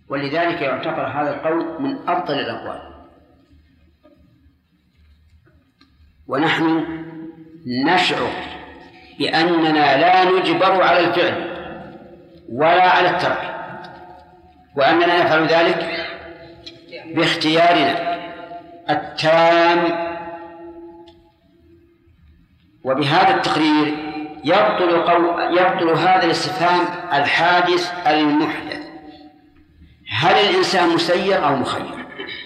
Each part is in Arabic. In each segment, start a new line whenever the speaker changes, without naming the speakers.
ولذلك يعتبر هذا القول من أفضل الأقوال. ونحن نشعر بأننا لا نجبر على الفعل ولا على الترك، وأننا نفعل ذلك باختيارنا التام. وبهذا التقرير يبطل هذا الاستفهام الحادث المحدث: هل الإنسان مسير أو مخير؟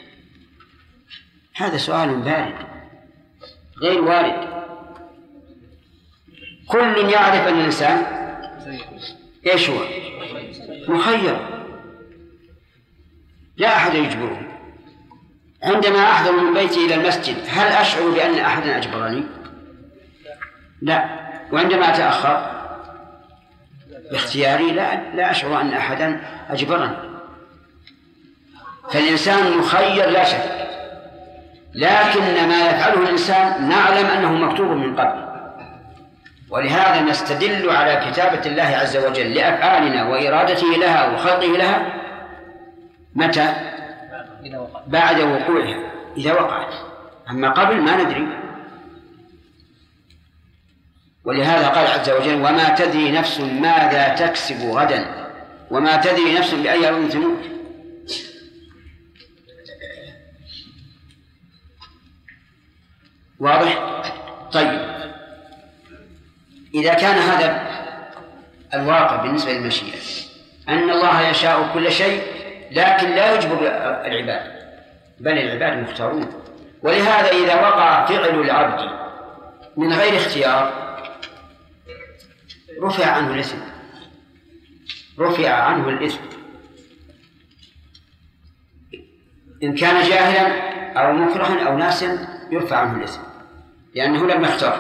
هذا سؤال بارد غير وارد. كل يعرف أن الإنسان إيش هو؟ مخير، لا أحد يجبره. عندما أحضر من بيتي إلى المسجد هل أشعر بأن أحدا أجبرني؟ لا. وعندما أتأخر باختياري لا أشعر أن أحدا أجبرني. فالإنسان مخير لا شك، لكن ما يفعله الإنسان نعلم أنه مكتوب من قبل. ولهذا نستدل على كتابة الله عز وجل لأفعالنا وإرادته لها وخلقه لها متى؟ بعد وقوعها، إذا وقعت. أما قبل ما ندري. ولهذا قال عز وجل: وما تدري نفس ماذا تكسب غدا وما تدري نفس بأي أرض تموت. واضح؟ طيب، إذا كان هذا الواقع بالنسبة للمشيئة أن الله يشاء كل شيء لكن لا يجبر العباد، بل العباد مختارون. ولهذا إذا وقع فعل العبد من غير اختيار رفع عنه الإثم، إن كان جاهلا أو مكرها أو ناسا يرفع عنه الإثم لأنه لم يختار.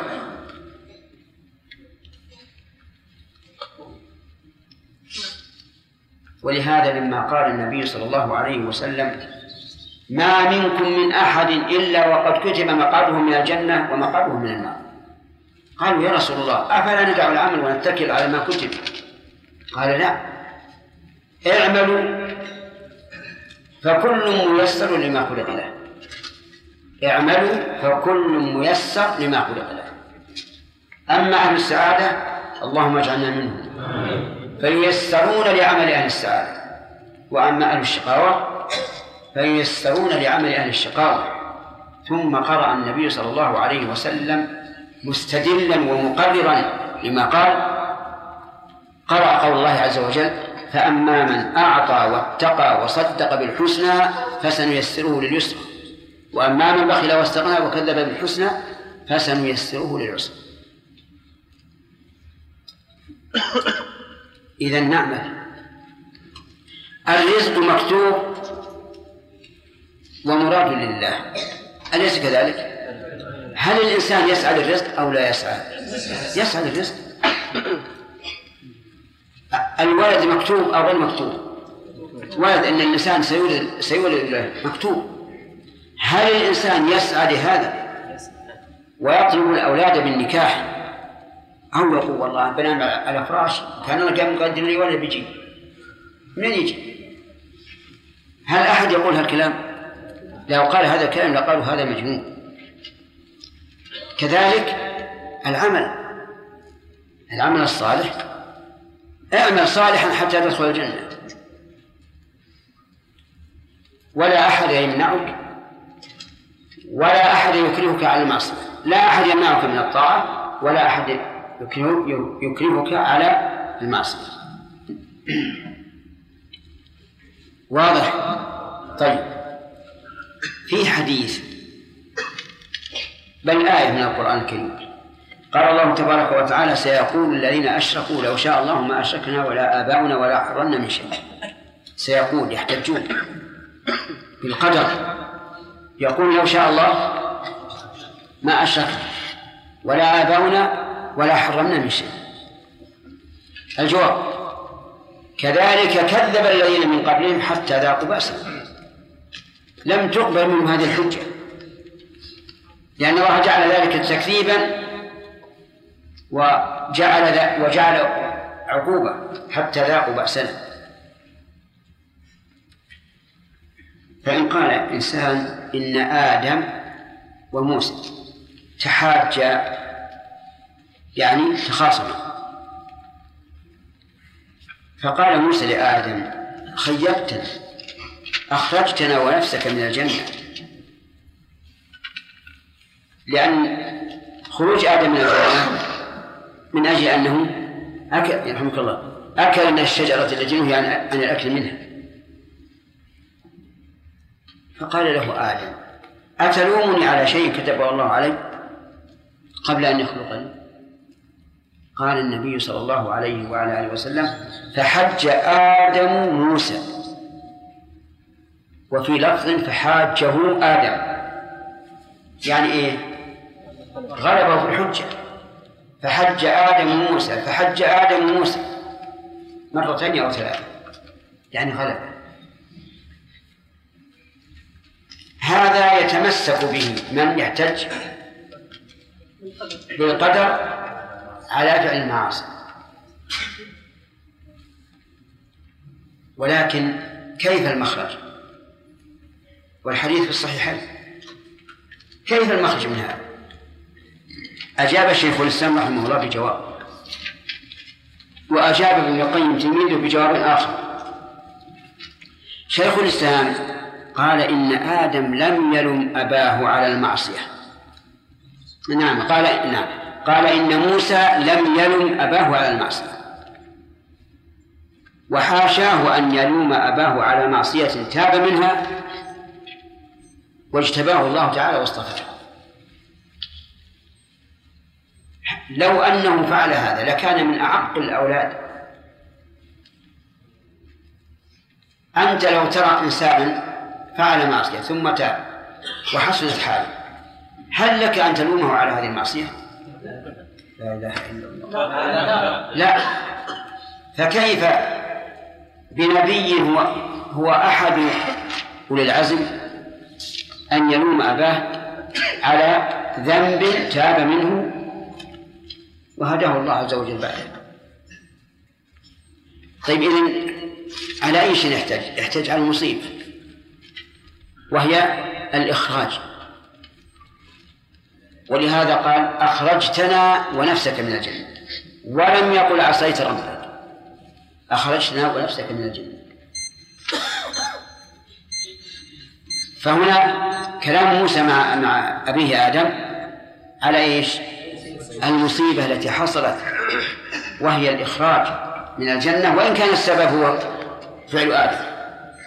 ولهذا لما قال النبي صلى الله عليه وسلم: ما منكم من أحد إلا وقد كتب مقعده من الجنة ومقعده من النار، قالوا: يا رسول الله أفلا ندع العمل ونتكل على ما كتب؟ قال: لا، اعملوا فكل ميسر لما خلق له. اعملوا فكل ميسر لما خلق له. أما أهل السعادة اللهم اجعلنا منهم فييسرون لعمل أهل السعادة، وأما أهل الشقاوة فييسرون لعمل أهل الشقاوة. ثم قرأ النبي صلى الله عليه وسلم مستدلا ومقررا لما قال، قرأ قول الله عز وجل: فأما من أعطى واتقى وصدق بالحسنى فسنيسره لليسرى وأما من بخل واستغنى وكذب بالحسنى فسنيسره للعسرى. إذن نعمل. الرزق مكتوب ومراد لله، أليس كذلك؟ هل الإنسان يسعى للرزق أو لا يسعى؟ يسعى للرزق. الولد مكتوب أو غير مكتوب؟ ولد أن الإنسان سيولد مكتوب. هل الإنسان يسعى لهذا ويطلب الأولاد بالنكاح أو يقول والله بنام على فراش كان أنا كان مقدر لي ولا بيجي؟ من يجي؟ هل أحد يقول هالكلام؟ لو قال هذا الكلام لقالوا هذا مجنون. كذلك العمل الصالح: اعمل صالحا حتى تدخل الجنة، ولا أحد يمنعك ولا أحد يكرهك على المعصية. لا أحد يمنعك من الطاعة ولا أحد يكرهك على المعصية. واضح؟ طيب، في حديث بل آية من القرآن الكريم قال الله تبارك وتعالى: سيقول الذين أشركوا لو شاء الله ما أشركنا ولا آباؤنا ولا حرمنا من شيء. سيقول، يحتجون بالقدر، يقول لو شاء الله ما أشركنا ولا آباؤنا ولا حرمنا من شيء. الجواب: كذلك كذب الذين من قبلهم حتى ذاقوا بأسنا. لم تقبل منهم هذه الحجة لأن الله جعل ذلك تكذيبا وجعل عقوبة حتى ذاقوا بأسنا. فإن قال إنسان إن آدم وموسى تحاجا يعني تخاصما، فقال موسى لآدم خيبتنا، أخرجتنا ونفسك من الجنة، لأن خروج آدم من الجنة من أجل أنه أكل يرحمك الله أكل من الشجرة التي نهي عن الأكل منها. فقال له آدم أتلومني على شيء كتبه الله علي قبل أن يخلقني؟ قال النبي صلى الله عليه وعلى آله وسلم فحج آدم موسى، وفي لفظ فحاجه آدم، يعني إيه؟ غلبه في الحجة. فحج آدم موسى، فحج آدم موسى مرتين أو ثلاثة، يعني غلبه. هذا يتمسك به من يحتج بالقدر على فعل المعاصي. ولكن كيف المخرج؟ والحديث في الصحيحين، كيف المخرج من هذا؟ أجاب شيخ الإسلام رحمه الله بجواب، وأجاب ابن القيم تلميذه بجواب آخر. شيخ الإسلام قال إن آدم لم يلم أباه على المعصية. نعم قال إن موسى لم يلم أباه على المعصية، وحاشاه أن يلوم أباه على معصية تاب منها واجتباه الله تعالى واصطفاه. لو أنه فعل هذا لكان من أعق الأولاد. أنت لو ترى إنسانا فعل معصية ثم تاب وحسنت حاله، هل لك أن تلومه على هذه المعصية؟ لا إله إلا الله. لا. فكيف بنبي هو أحد أولي العزم أن يلوم أباه على ذنب تاب منه وهداه الله عز وجل بعده؟ طيب إذن على أي شيء يحتاج على المصيبة، وهي الإخراج. ولهذا قال أخرجتنا ونفسك من الجنة، ولم يقل عصيت ربك، أخرجتنا ونفسك من الجنة. فهنا كلام موسى مع أبيه آدم على إيش؟ المصيبة التي حصلت، وهي الإخراج من الجنة، وإن كان السبب هو فعل آدم.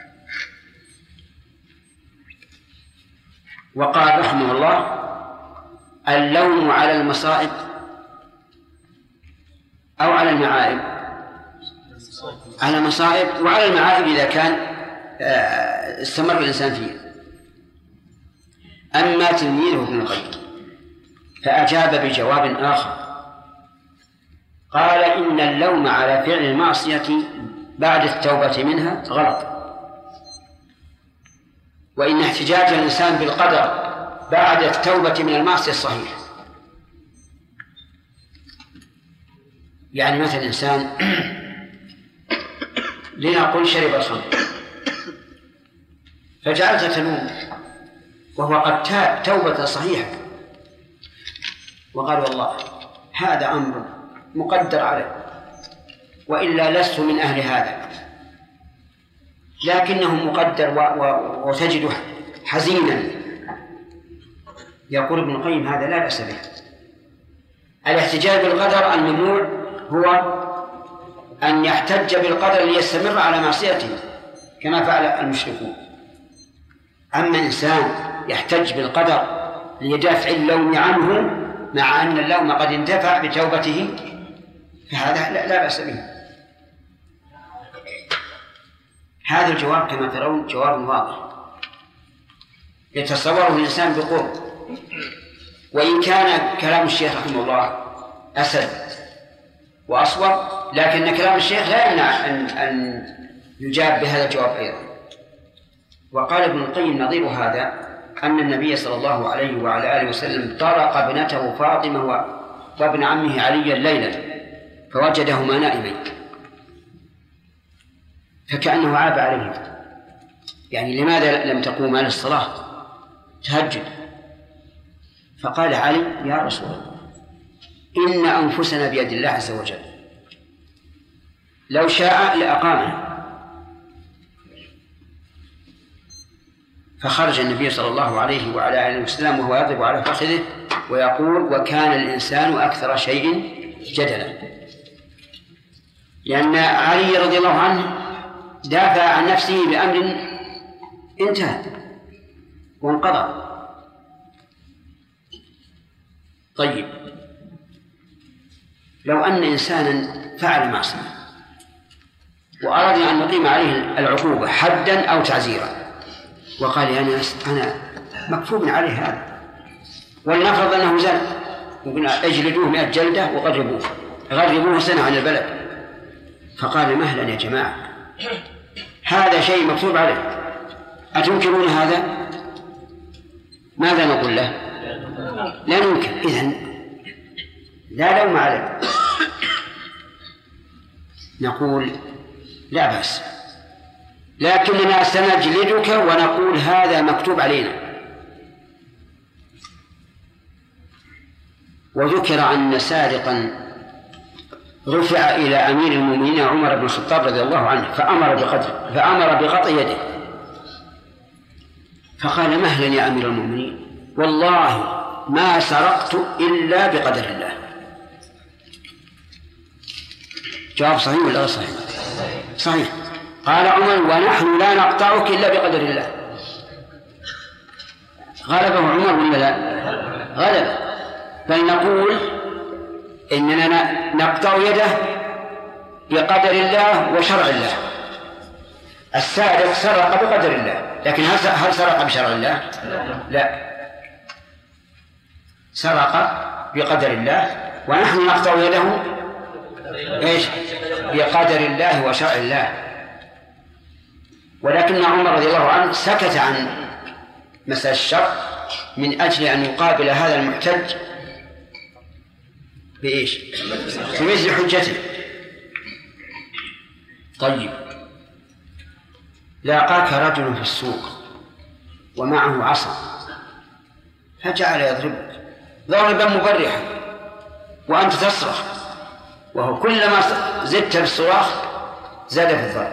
وقال رحمه الله اللوم على المصائب أو على المعائب؟ على المصائب وعلى المعائب إذا كان استمر الإنسان فيه. أما تلميذه ابن القيم فأجاب بجواب آخر، قال إن اللوم على فعل المعصية بعد التوبة منها غلط، وإن احتجاج الإنسان بالقدر بعد التوبة من المعصية صحيح. يعني مثل إنسان لنقول شرب الخمر فجعلت تلوم وهو قد تاب توبة صحيحة وقال والله هذا أمر مقدر عليه وإلا لست من أهل هذا، لكنه مقدر وتجده حزينا. يقول ابن القيم هذا لا بأس به. الاحتجاج بالقدر الممنوع هو أن يحتج بالقدر ليستمر على معصيته كما فعل المشركون. أما إنسان يحتج بالقدر ليدافع اللوم عنه مع أن اللوم قد انتفع بتوبته فهذا لا بأس به. هذا الجواب كما ترون جواب واضح يتصوره الإنسان بقرب، وإن كان كلام الشيخ رحمه الله أسد وأصوب، لكن كلام الشيخ لا يمنع أن يجاب بهذا الجواب أيضا. وقال ابن القيم نظير هذا أن النبي صلى الله عليه وعلى آله وسلم طرق ابنته فاطمة وابن عمه عليا ليلا فوجدهما نائمين فكأنه عاب عليهم يعني لماذا لم تقوم للصلاة تهجد؟ فقال علي: يا رسول الله، إن أنفسنا بيد الله عز وجل، لو شاء لأقامنا. فخرج النبي صلى الله عليه وعلى آله وسلم وهو يضرب على فخذه ويقول: وكان الإنسان أكثر شيء جدلا. لأن علي رضي الله عنه دافع عن نفسه بأمر انتهى وانقضى. طيب، لو أن إنسانا فعل معصية وأراد أن نقيم عليه العقوبة حدا أو تعزيرا، وقال: يا ناس أنا مكفوب عليه هذا، ولنفرض أنه زن، وقلنا اجلدوه 100 جلدة وغربوه سنة عن البلد. فقال: مهلا يا جماعة، هذا شيء مكتوب عليه، أتنكرون هذا؟ ماذا نقول له؟ لا ننكر. إذن لا لوم عليه، نقول: لا بأس، لكننا سنجلدك ونقول هذا مكتوب علينا. وذكر أن سارقا رفع إلى أمير المؤمنين عمر بن الخطاب رضي الله عنه فأمر بقطع يده، فقال: مهلا يا أمير المؤمنين، والله ما سرقت إلا بقدر الله. جواب صحيح ولا غير صحيح؟ صحيح. قال عمر: ونحن لا نقطعك إلا بقدر الله. غلبه عمر ولا لا؟ غلب. بل نقول إننا نقطع يده بقدر الله وشرع الله. السارق سرق بقدر الله، لكن هل سرق بشرع الله؟ لا، سرق بقدر الله، ونحن نقطع يده إيش؟ بقدر الله وشرع الله. ولكن عمر رضي الله عنه سكت عن مسألة الشرع من أجل أن يقابل هذا المحتج بإيش؟ بمثل حجته. طيب، لاقاك رجل في السوق ومعه عصا فجعل يضربك ضربا مبرحا وأنت تصرخ، وهو كلما زدت بالصراخ زاد في الضرب.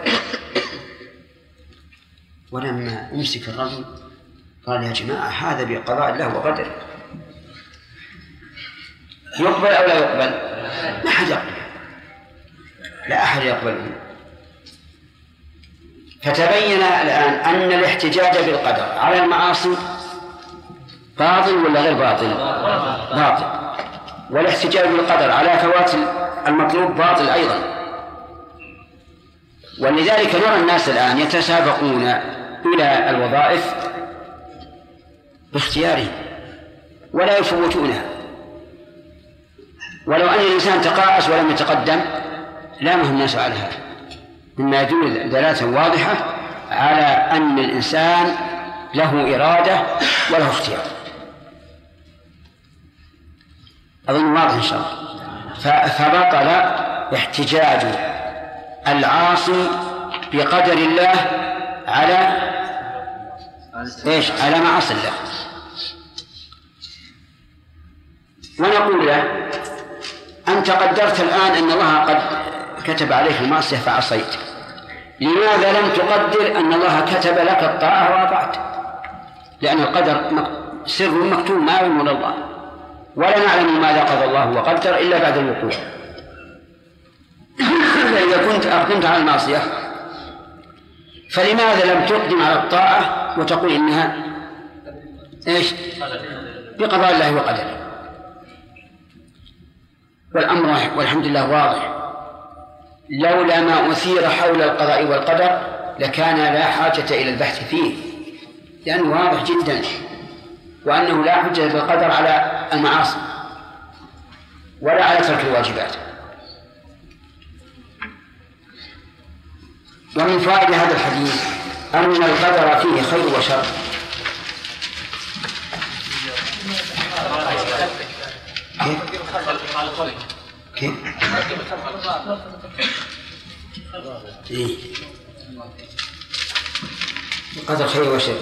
ولما أمسك الرجل قال: يا جماعة، هذا بقضاء الله وقدره، يقبل أو لا يقبل؟ لا أحد يقبل، لا أحد يقبله. فتبين الآن أن الاحتجاج بالقدر على المعاصي باطل ولا غير باطل؟ باطل. والاحتجاج بالقدر على فوات المطلوب باطل أيضا. ولذلك نرى الناس الآن يتسابقون إلى الوظائف باختيارهم ولا يفوتونها. ولو أن الإنسان تقاعس ولم يتقدم لامه الناس على هذا، مما يدل دلالة واضحة على أن الإنسان له إرادة وله اختيار. أظن واضح إن شاء الله. فبطل احتجاج العاصي بقدر الله على إيش؟ على معاصي الله. ونقول له: أنت قدرت الآن أن الله قد كتب عليك المعصية فعصيت، لماذا لم تقدر أن الله كتب لك الطاعة وأطعت؟ لأن القدر سر مكتوب ما يعلم الله، ولا نعلم ماذا قضى الله وقدر إلا بعد الوقوع. فإذا كنت أقدمت على المعصية فلماذا لم تقدم على الطاعة وتقول إنها إيش؟ بقضاء الله وقدره. والأمر والحمد لله واضح. لولا ما أثير حول القضاء والقدر لكان لا حاجة إلى البحث فيه، لأنه واضح جدا، وأنه لا حجة بالقدر على المعاصي ولا على ترك الواجبات. ومن فائدة هذا الحديث أن القدر فيه خير وشر. كيف؟ إيه؟ قدر خير وشر.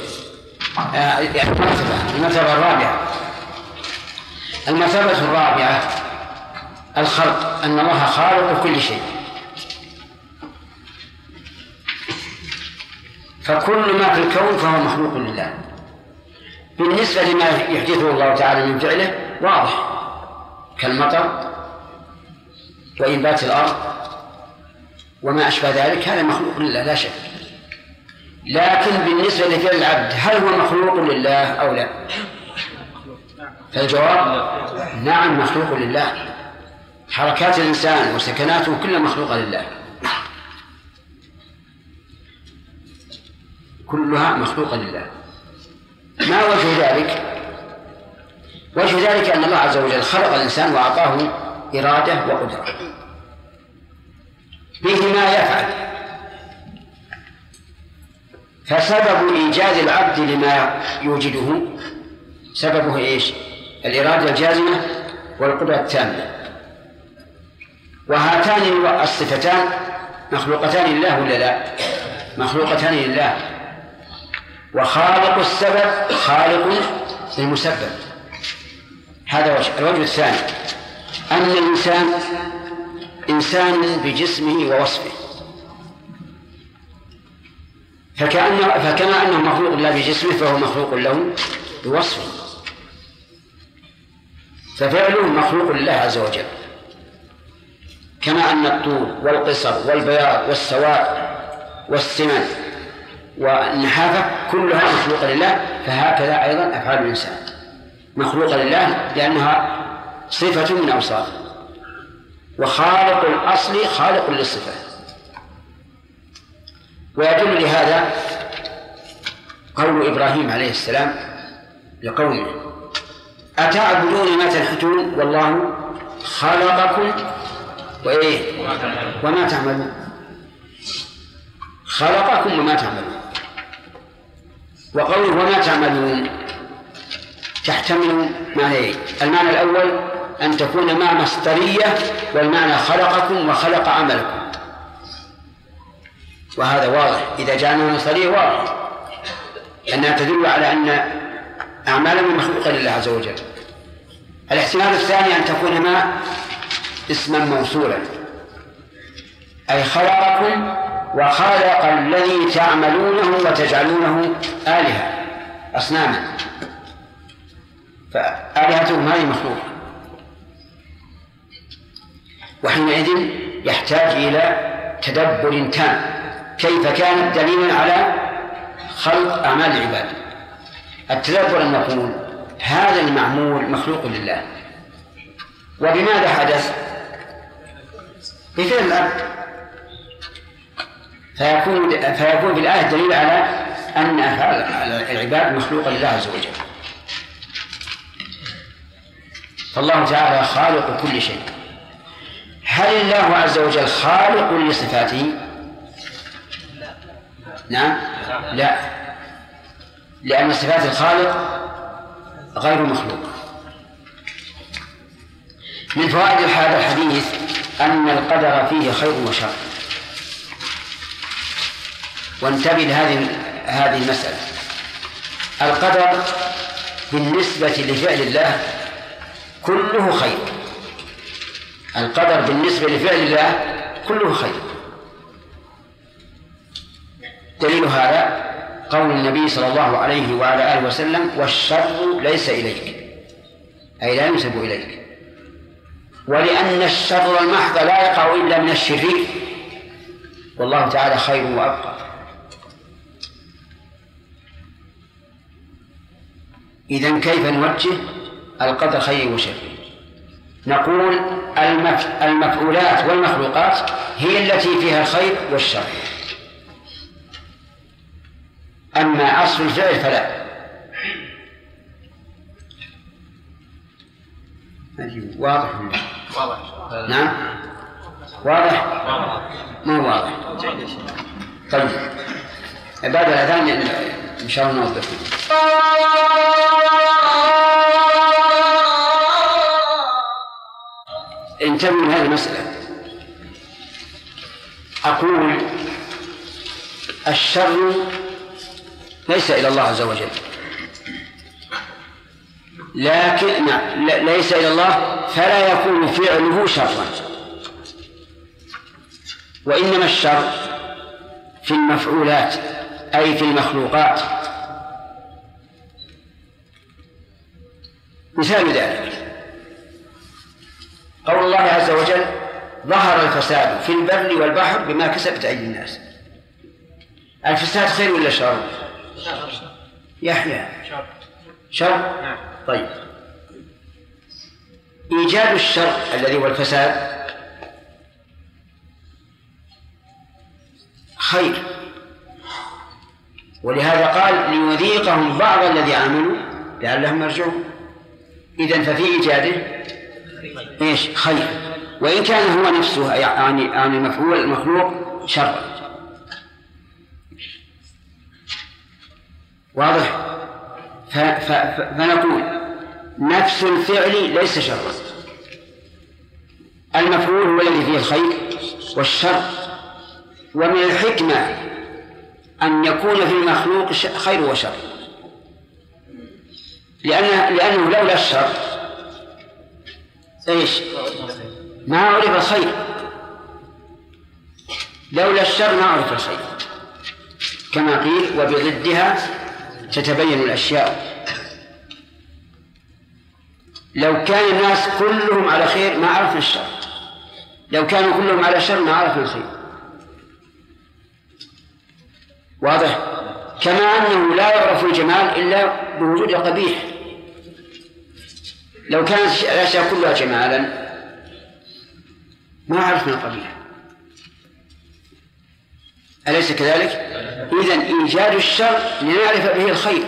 المرتبة الرابعة. المرتبة الرابعة الخلق، أن الله خالق كل شيء، فكل ما في الكون فهو مخلوق لله. بالنسبة لما يحدثه الله تعالى من فعله واضح، كالمطر وإنبات الأرض وما أشبه ذلك، هذا مخلوق لله لا شك. لكن بالنسبة لفعل العبد هل هو مخلوق لله أو لا؟ فالجواب نعم مخلوق لله. حركات الإنسان وسكناته كلها مخلوقة لله، كلها مخلوقة لله. ما وجه ذلك؟ وجه ذلك أن الله عز وجل خلق الإنسان وأعطاه إرادة وقدرة به ما يفعل، فسبب إيجاد العبد لما يوجده سببه إيش؟ الإرادة الجازمة والقدرة التامة. وهاتان الصفتان مخلوقتان لله ولا لا؟ مخلوقتان لله. وخالق السبب خالق المسبب. هذا الوجه الثاني، أن الإنسان إنسان بجسمه ووصفه، فكما أنه مخلوق له بجسمه فهو مخلوق له بوصفه، ففعله مخلوق لله عز وجل، كما أن الطول والقصر والبياض والسواد والسمن والنحافة كلها مخلوقة لله، فهكذا أيضا أفعال الإنسان مخلوقة لله لأنها صفة من أوصافه. وخالق الأصل خالق للصفة. ويدل لهذا قول إبراهيم عليه السلام لقومه: أتعبدون ما تنحتون والله خلقكم وما تعملون. خلقكم وما تعملون. وقوله وما تعملون تحتمل معنيين: المعنى الأول أن تكون ما مصدرية، والمعنى خلقكم وخلق عملكم، وهذا واضح. إذا جعلنا مصدرية واضح أنها تدل على أن أعمالنا مخلوقة لله عز وجل. الاحتمال الثاني أن تكون ما اسما موصولا، أي خلقكم وخلق الذي تعملونه وتجعلونه آلهة أصناما، فآلهتهم هذه مخلوقة. وحينئذ يحتاج إلى تدبر تام كيف كانت دليلا على خلق أعمال العباد. التدبر أن نقول هذا المعمول مخلوق لله، وبماذا حدث؟ بفعل العبد، فيكون في الآية دليل على أن أفعال العباد مخلوقة لله عز وجل. فالله تعالى خالق كل شيء. هل الله عز وجل خالق لصفاته؟ نعم، لا، لأن صفات الخالق غير مخلوقة. من فوائد هذا الحديث أن القدر فيه خير وشر. وانتبه لهذه المسألة. القدر بالنسبة لفعل الله كله خير. القدر بالنسبة لفعل الله كله خير. دليل هذا قول النبي صلى الله عليه وعلى آله وسلم: والشر ليس إليك، أي لا ينسب إليك. ولأن الشر المحض لا يقع إلا من الشرير، والله تعالى خير وأبقى. إذن كيف نوجه القدر خير وشر؟ نقول المفعولات والمخلوقات هي التي فيها الخير والشر، أما أصل الفعل فلا. واضح؟ نعم، واضح؟ ما واضح؟ طيب، بعد الأذان إن شاء الله نوضح. انتبهوا من هذه المسألة. أقول الشر ليس إلى الله عز وجل، لكن ليس إلى الله فلا يكون فعله شرا، وإنما الشر في المفعولات أي في المخلوقات. مثال ذلك قول الله عز وجل: ظهر الفساد في البر والبحر بما كسبت أيدي الناس. الفساد خير ولا شر؟ يحيى شر. طيب، إيجاد الشر الذي هو الفساد خير، ولهذا قال: ليذيقهم بعض الذي عملوا لعلهم يرجعون. إذن ففي إيجاده إيش؟ خير، وإن كان هو نفسه يعني مفعول المخلوق شر. واضح؟ فنقول نفس الفعل ليس شرا، المفعول هو الذي فيه الخير والشر. ومن الحكمة أن يكون في المخلوق خير وشر، لأنه لولا الشر إيش؟ ما عرف الخير، لولا الشر ما عرف الخير، كما قيل: وبضدها تتبين الأشياء. لو كان الناس كلهم على خير ما عرفنا الشر، لو كانوا كلهم على شر ما عرفنا الخير. واضح؟ كما أنه لا يعرف الجمال إلا بوجود القبيح. لو كانت الأشياء كلها جمالا ما عرفنا القبيح، أليس كذلك؟ إذن إيجاد الشر لنعرف به الخير،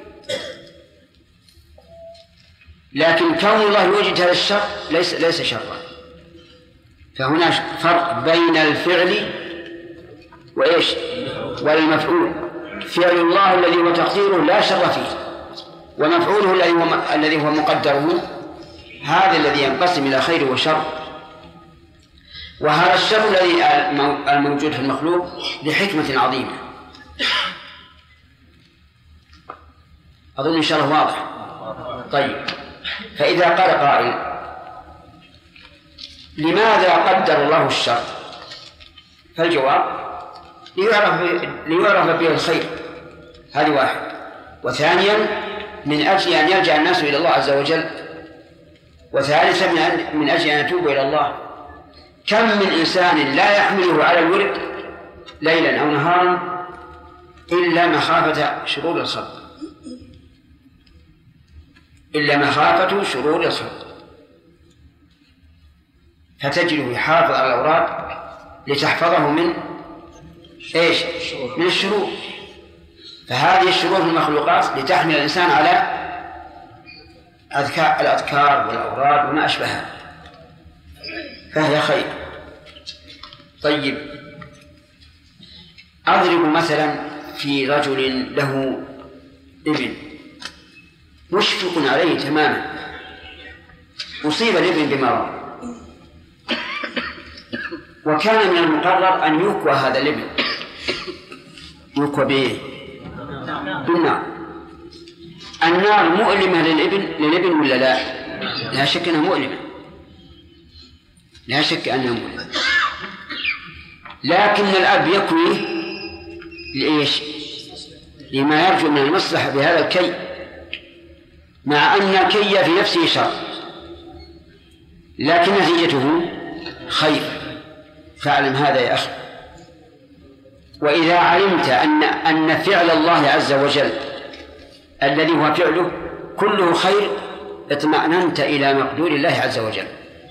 لكن كون الله يوجد هذا الشر ليس شرا. فهناك فرق بين الفعل وإيش؟ والمفعول. فعل الله الذي هو تقديره لا شر فيه، ومفعوله الذي هو مقدره هذا الذي ينقسم إلى خير وشر. وهذا الشر الذي الموجود في المخلوق لحكمة عظيمة. أظن إن شاء الله واضح. طيب، فإذا قال قائل: لماذا قدر الله الشر؟ فالجواب: ليعرف به الخير، هذه واحد. وثانيا من أجل أن يرجع الناس إلى الله عز وجل. وثالثا من أجل أن يتوبوا إلى الله. كم من إنسان لا يحمله على الورد ليلا أو نهارا إلا مخافة شرور الخلق، فتجده يحافظ على الأوراق لتحفظه من إيش؟ من الشرور. فهذه الشرور في المخلوقات لتحمل الإنسان على الأذكار والأوراد وما أشبهها، فهي خير. طيب، أضرب مثلا في رجل له ابن مشفق عليه تماما، أصيب الابن بمرض، وكان من المقرر أن يكوى هذا الابن، يكوى بالنار. النار مؤلمة للابن ولا لا؟ لا شك أنها مؤلمة، لا شك أنها مؤلمة. لكن الأب يكويه لإيش؟ لما يرجو من المصلحة بهذا الكي، مع أن الكي في نفسه شر، لكن نتيجته خير. فاعلم هذا يا أخي. وإذا علمت أن فعل الله عز وجل الذي هو فعله كله خير اطمأننت إلى مقدور الله عز وجل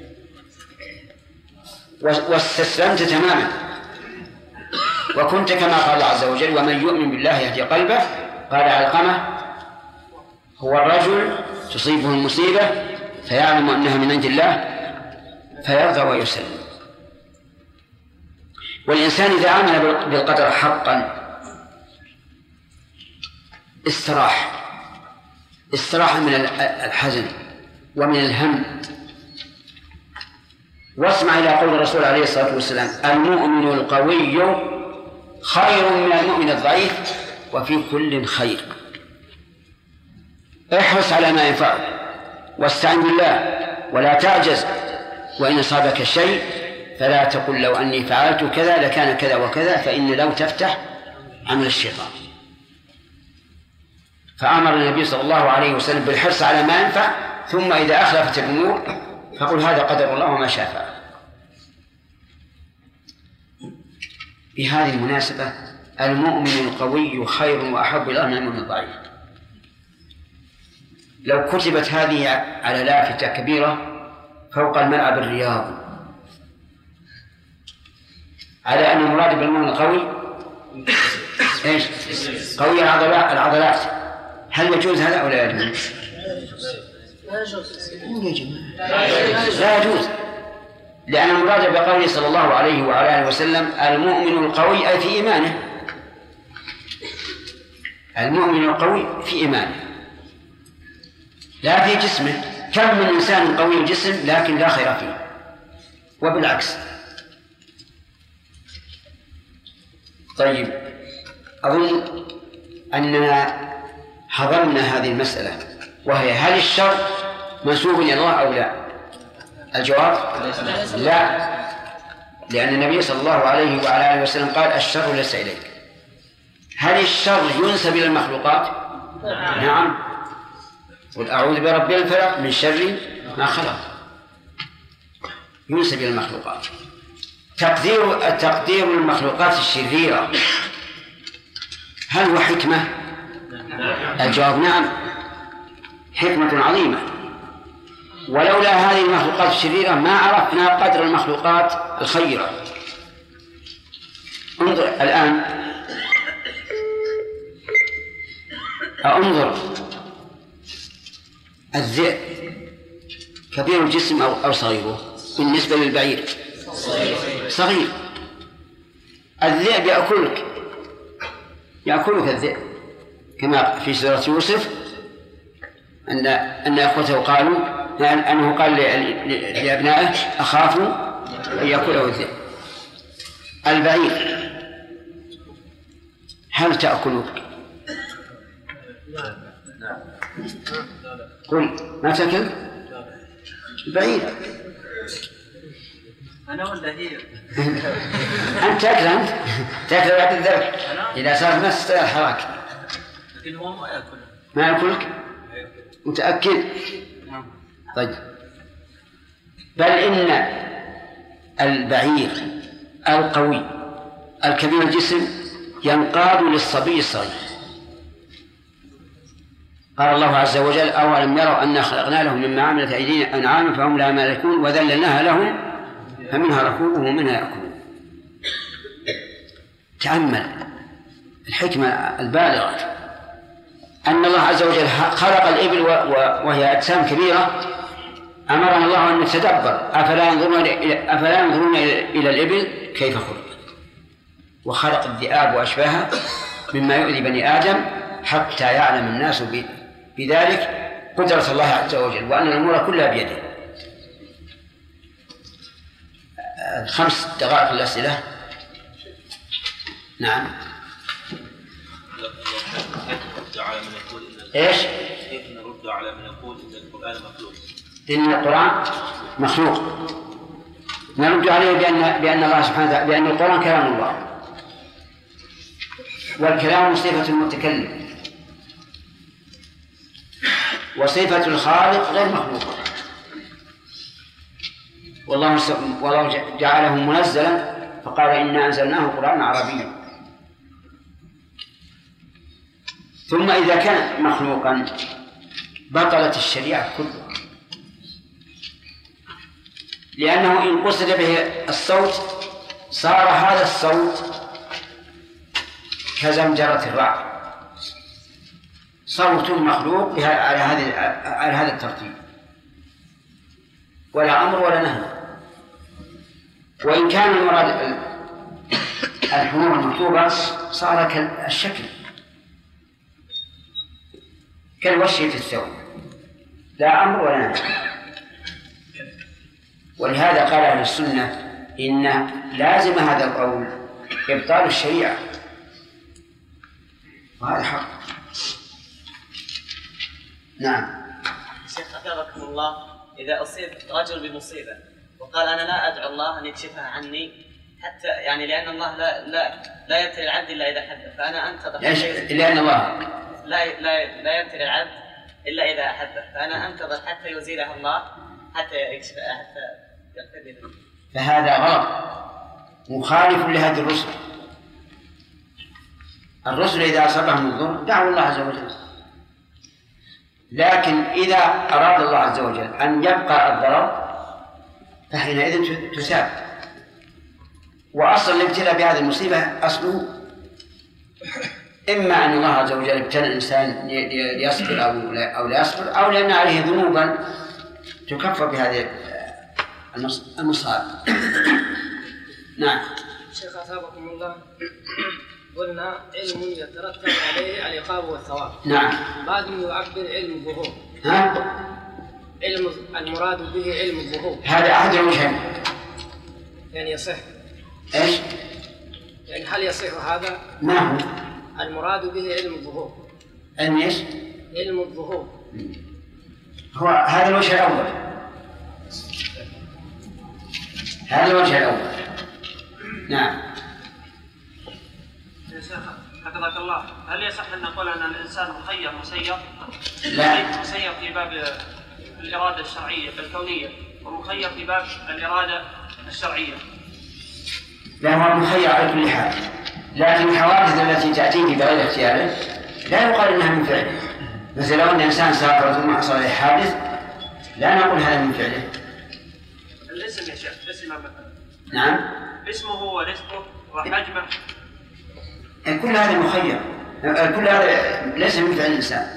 واستسلمت تماما، وكنت كما قال الله عز وجل: ومن يؤمن بالله يهدي قلبه. قال علقمة: هو الرجل تصيبه المصيبة فيعلم أنها من عند الله فيرضى ويسلم. والإنسان إذا آمن بالقدر حقا استراح من الحزن ومن الهم. واسمع إلى قول الرسول عليه الصلاة والسلام: المؤمن القوي خير من المؤمن الضعيف وفي كل خير. احرص على ما ينفعك واستعن بالله ولا تعجز، وإن أصابك شيء فلا تقل لو أني فعلت كذا لكان كذا وكذا، فإن لو تفتح عمل الشيطان. فأمر النبي صلى الله عليه وسلم بالحرص على ما ينفع، ثم إذا أخلفت الأمور فقل هذا قدر الله وما شاء فعل. بهذه المناسبة المؤمن القوي خير وأحب إلى من المؤمن الضعيف. لو كتبت هذه على لافتة كبيرة فوق الملعب الرياضي على أن المراد بالمؤمن القوي إيش؟ قوي العضلات، هل يجوز هذا أو لا يجوز؟ لا يجوز، لأن المراد بقوله صلى الله عليه وعلى آله وسلم المؤمن القوي أي في إيمانه. المؤمن القوي في إيمانه لا في جسمه. كم من إنسان قوي الجسم لكن لا خير فيه، وبالعكس. طيب، أظن أننا حضرنا هذه المسألة، وهي هل الشر منسوب إلى الله أو لا؟ الجواب لا، لأن النبي صلى الله عليه وعلى آله وسلم قال الشر ليس إليك. هل الشر ينسب إلى المخلوقات؟ نعم. قل أعوذ برب الفلق من شر ما خلق، ينسب إلى المخلوقات. تقدير المخلوقات الشريرة هل هو حكمة؟ الجواب نعم، حكمة عظيمة. ولولا هذه المخلوقات الشريرة ما عرفنا قدر المخلوقات الخيرة. انظر الآن، انظر الذئب كبير الجسم أو صغيره بالنسبة للبعير؟ صغير. الذئب يأكلك الذئب، كما في سورة يوسف أن أخوته قالوا أنه قال لأبنائه أخافوا أن يأكله الذئب. البعير هل تأكلك؟ قل ما تأكل البعير؟
أنا ولا هي؟
أنت تأكل بعد الذبح إذا صارت نفس الحراك،
لكن هو ما يأكل.
ما يأكلك؟ متأكد؟ طيب، بل إن البعير القوي الكبير الجسم ينقاد للصبي الصغير. قال الله عز وجل أولم يروا أنا خلقنا لهم مما عملت أيدينا أنعاما فهم لا مالكون وذللناها لهم فمنها ركوبهم ومنها يأكلون. تأمل الحكمة البالغة أن الله عز وجل خلق الإبل وهي أجسام كبيرة، أمرنا الله أن نتدبر أفلا ينظرون إلى الإبل كيف خلقت، وخلق الذئاب وأشباهها مما يؤذي بني آدم حتى يعلم الناس بذلك قدرة الله عز وجل وأن الأمور كلها بيده. 5 دقائق الأسئلة. نعم. إيش؟
كيف نرد على من يقول إن القرآن مخلوق؟
إن القرآن مخلوق. نرد عليه بأن الله سبحانه وتعالى بأن القرآن كلام الله، والكلام صفة المتكلم، وصفة الخالق غير مخلوقة. والله جعله منزلا فقال إنا أنزلناه قرآنا عربيا. ثم إذا كان مخلوقا بطلت الشريعة كلها، لأنه إن قصد به الصوت صار هذا الصوت كزمجرة الرعد، صوت مخلوق على هذا الترتيب، ولا أمر ولا نهي. وإن كان المراد الحروف المكتوبة صار كالشكل كالوشي في الثوب، لا أمر ولا نهي. ولهذا قال أهل السنة إن لازم هذا القول إبطال الشريعة، وهذا حق. نعم.
شيخ أثابكم الله، إذا أصيب رجل بمصيبة وقال أنا لا أدعو الله أن يكشفها عني حتى يعني لأن الله لا يبتلي العبد إلا إذا حبه، فأنا أنتظر
لأن الله
لا يبتلي العبد إلا إذا أحبه، فأنا أنتظر حتى يزيلها الله حتى يكشفها حتى يغفر لي.
فهذا غلط مخالف لهذه الرسل. الرسل إذا أصابهم الضر دعوا الله عز وجل، لكن إذا أراد الله عز وجل أن يبقى الضرر فحينئذ تساب. وأصل الابتلاء بهذه المصيبة أصله إما أن الله عز وجل ابتلى الإنسان ليصبر أو لا يصبر، أو لأن عليه ذنوبا تكفر بهذه المصائب. نعم.
شيخ أثابكم الله، قلنا علم يترتب عليه العقاب والثواب.
نعم.
بعد يعبر علم الظهور. علم المراد به علم الظهور.
هذا أحد الوجهين.
يعني يصح.
إيش؟
يعني هل يصح هذا؟
ما هو؟
المراد به علم الظهور.
علم إيش؟
علم الظهور.
هو هذا الوجه الأول. هذا الوجه الأول. نعم.
يا شيخ حفظك الله، هل يصح أن نقول أن الإنسان مخير مسير؟
لا.
مسير في باب الإرادة الشرعية الكونية، ومخير في باب الإرادة الشرعية.
لا، هو مخير على كل حال، لكن الحوادث التي تأتيه بغير اختياره لا يقال إنها من فعله. مثل لو أن إنسان سافر ثم حصل له حادث لا نقول هذا من فعله.
الاسم يا شيخ، اسم مثلا.
نعم.
اسمه ورزقه وحجمه.
كل هذا مخير، كل هذا ليس من فعل الإنسان،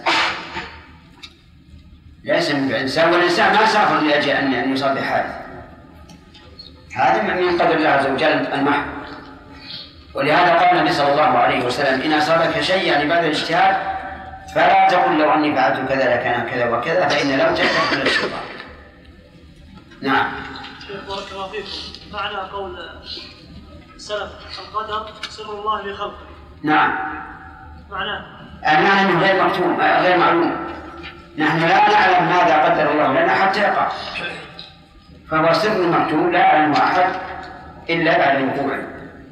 ليس من فعل الإنسان، والإنسان ما سافر لأجل أن يصاب بحادث، هذا من قدر الله عز وجل المحض. ولهذا قال النبي صلى الله عليه وسلم إن أصابك شيء يعني بعد الاجتهاد فلا تقل لو أني فعلت كذا لكان كذا وكذا، فإن لو تكتب من الشيطان. نعم.
شيخ بارك الله فيكم، معنى قول السلف القدر سر الله لخلقه.
نعم.
معناه
أنه غير مكتوم غير معلوم، نحن لا نعلم ماذا قدر الله لنا حتى يقع، فهو سر مكتوم لا يعلمه أحد إلا بعد وقوعه.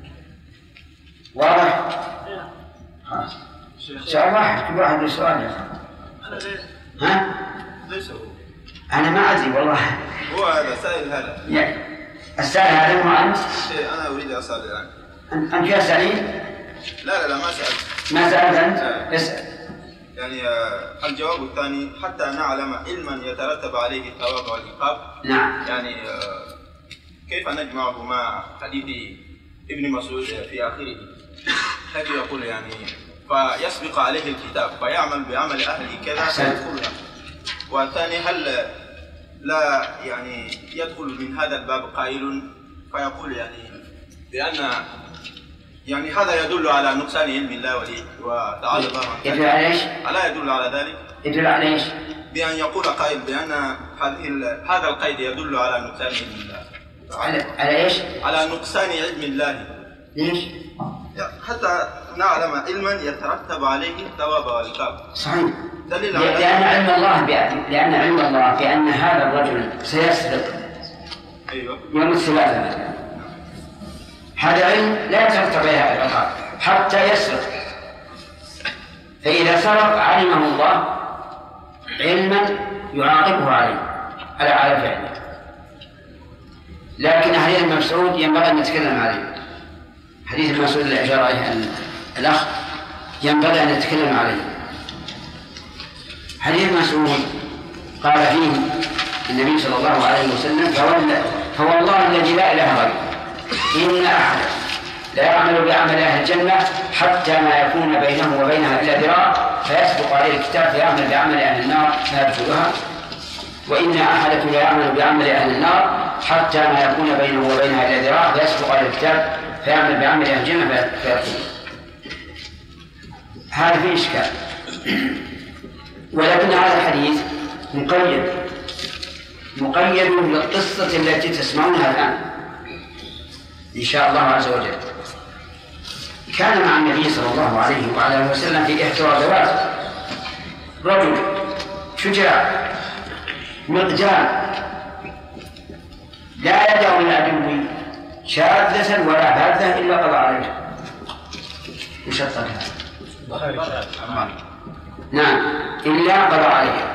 واضح؟ سؤال واحد، كل واحد سؤال يا أخي. ها؟
ليس هو.
أنا ما أدري والله.
هو هذا سائل هذا.
السائل هذا هو أنت؟
أنا أريد أسأل الآن.
أنت يا سعيد؟
لا ما سألت.
ما سألت أنت؟ اسأل.
يعني الجواب الثاني حتى نعلم علما يترتب عليه الثواب والعقاب.
نعم.
يعني كيف نجمعه مع حديث ابن مسعود في آخره، حيث يقول يعني فيسبق عليه الكتاب فيعمل بعمل أهله كذا فيدخلها. والثاني هل لا يعني يدخل من هذا الباب قائل فيقول يعني بأن يعني هذا يدل على نقصان علم الله وتعالى الله عنه.
يدل على ايش؟
ألا يدل على ذلك؟
يدل على ايش؟
بأن يقول قائل بأن هذا القيد يدل على نقصان علم الله.
على ايش؟
على نقصان علم الله.
ليش؟
حتى نعلم علما يترتب عليه الثواب والعقاب.
صحيح.
دليل على
لأن علم الله بأن هذا الرجل سيسرق يوم الثلاثاء، هذا علم لا يترتب عليه العقاب حتى يسرق، فإذا سرق علمه الله علما يعاقبه على فعله. لكن حديث ابن مسعود ينبغي أن نتكلم عليه، حديث ابن مسعود اللي أشار عليه الأخ ينبغي أن نتكلم عليه. حديث ابن مسعود قال فيه النبي صلى الله عليه وسلم فوالله الذي لا إله غيره إن أحد لا يعمل بعمل أهل الجنة حتى ما يكون بينه وبينها إلا ذراع فيسبق عليه الكتاب فيعمل بعمل أهل النار فيدخلها، وإن أحدكم لا يعمل بعمل أهل النار حتى ما يكون بينه وبينها إلا ذراع فيسبق عليه الكتاب فيعمل بعمل أهل الجنة فيدخلها. هذا فيه إشكال، ولكن هذا الحديث مقيد بالقصة التي تسمعونها الآن إن شاء الله عز وجل. كان مع النبي صلى الله عليه وعلى آله وسلم في إحدى غزوات رجل شجاع مقدام لا يدع للعدو شاذة ولا باذة إلا قضى عليها يشطرها. نعم إلا قضى عليها.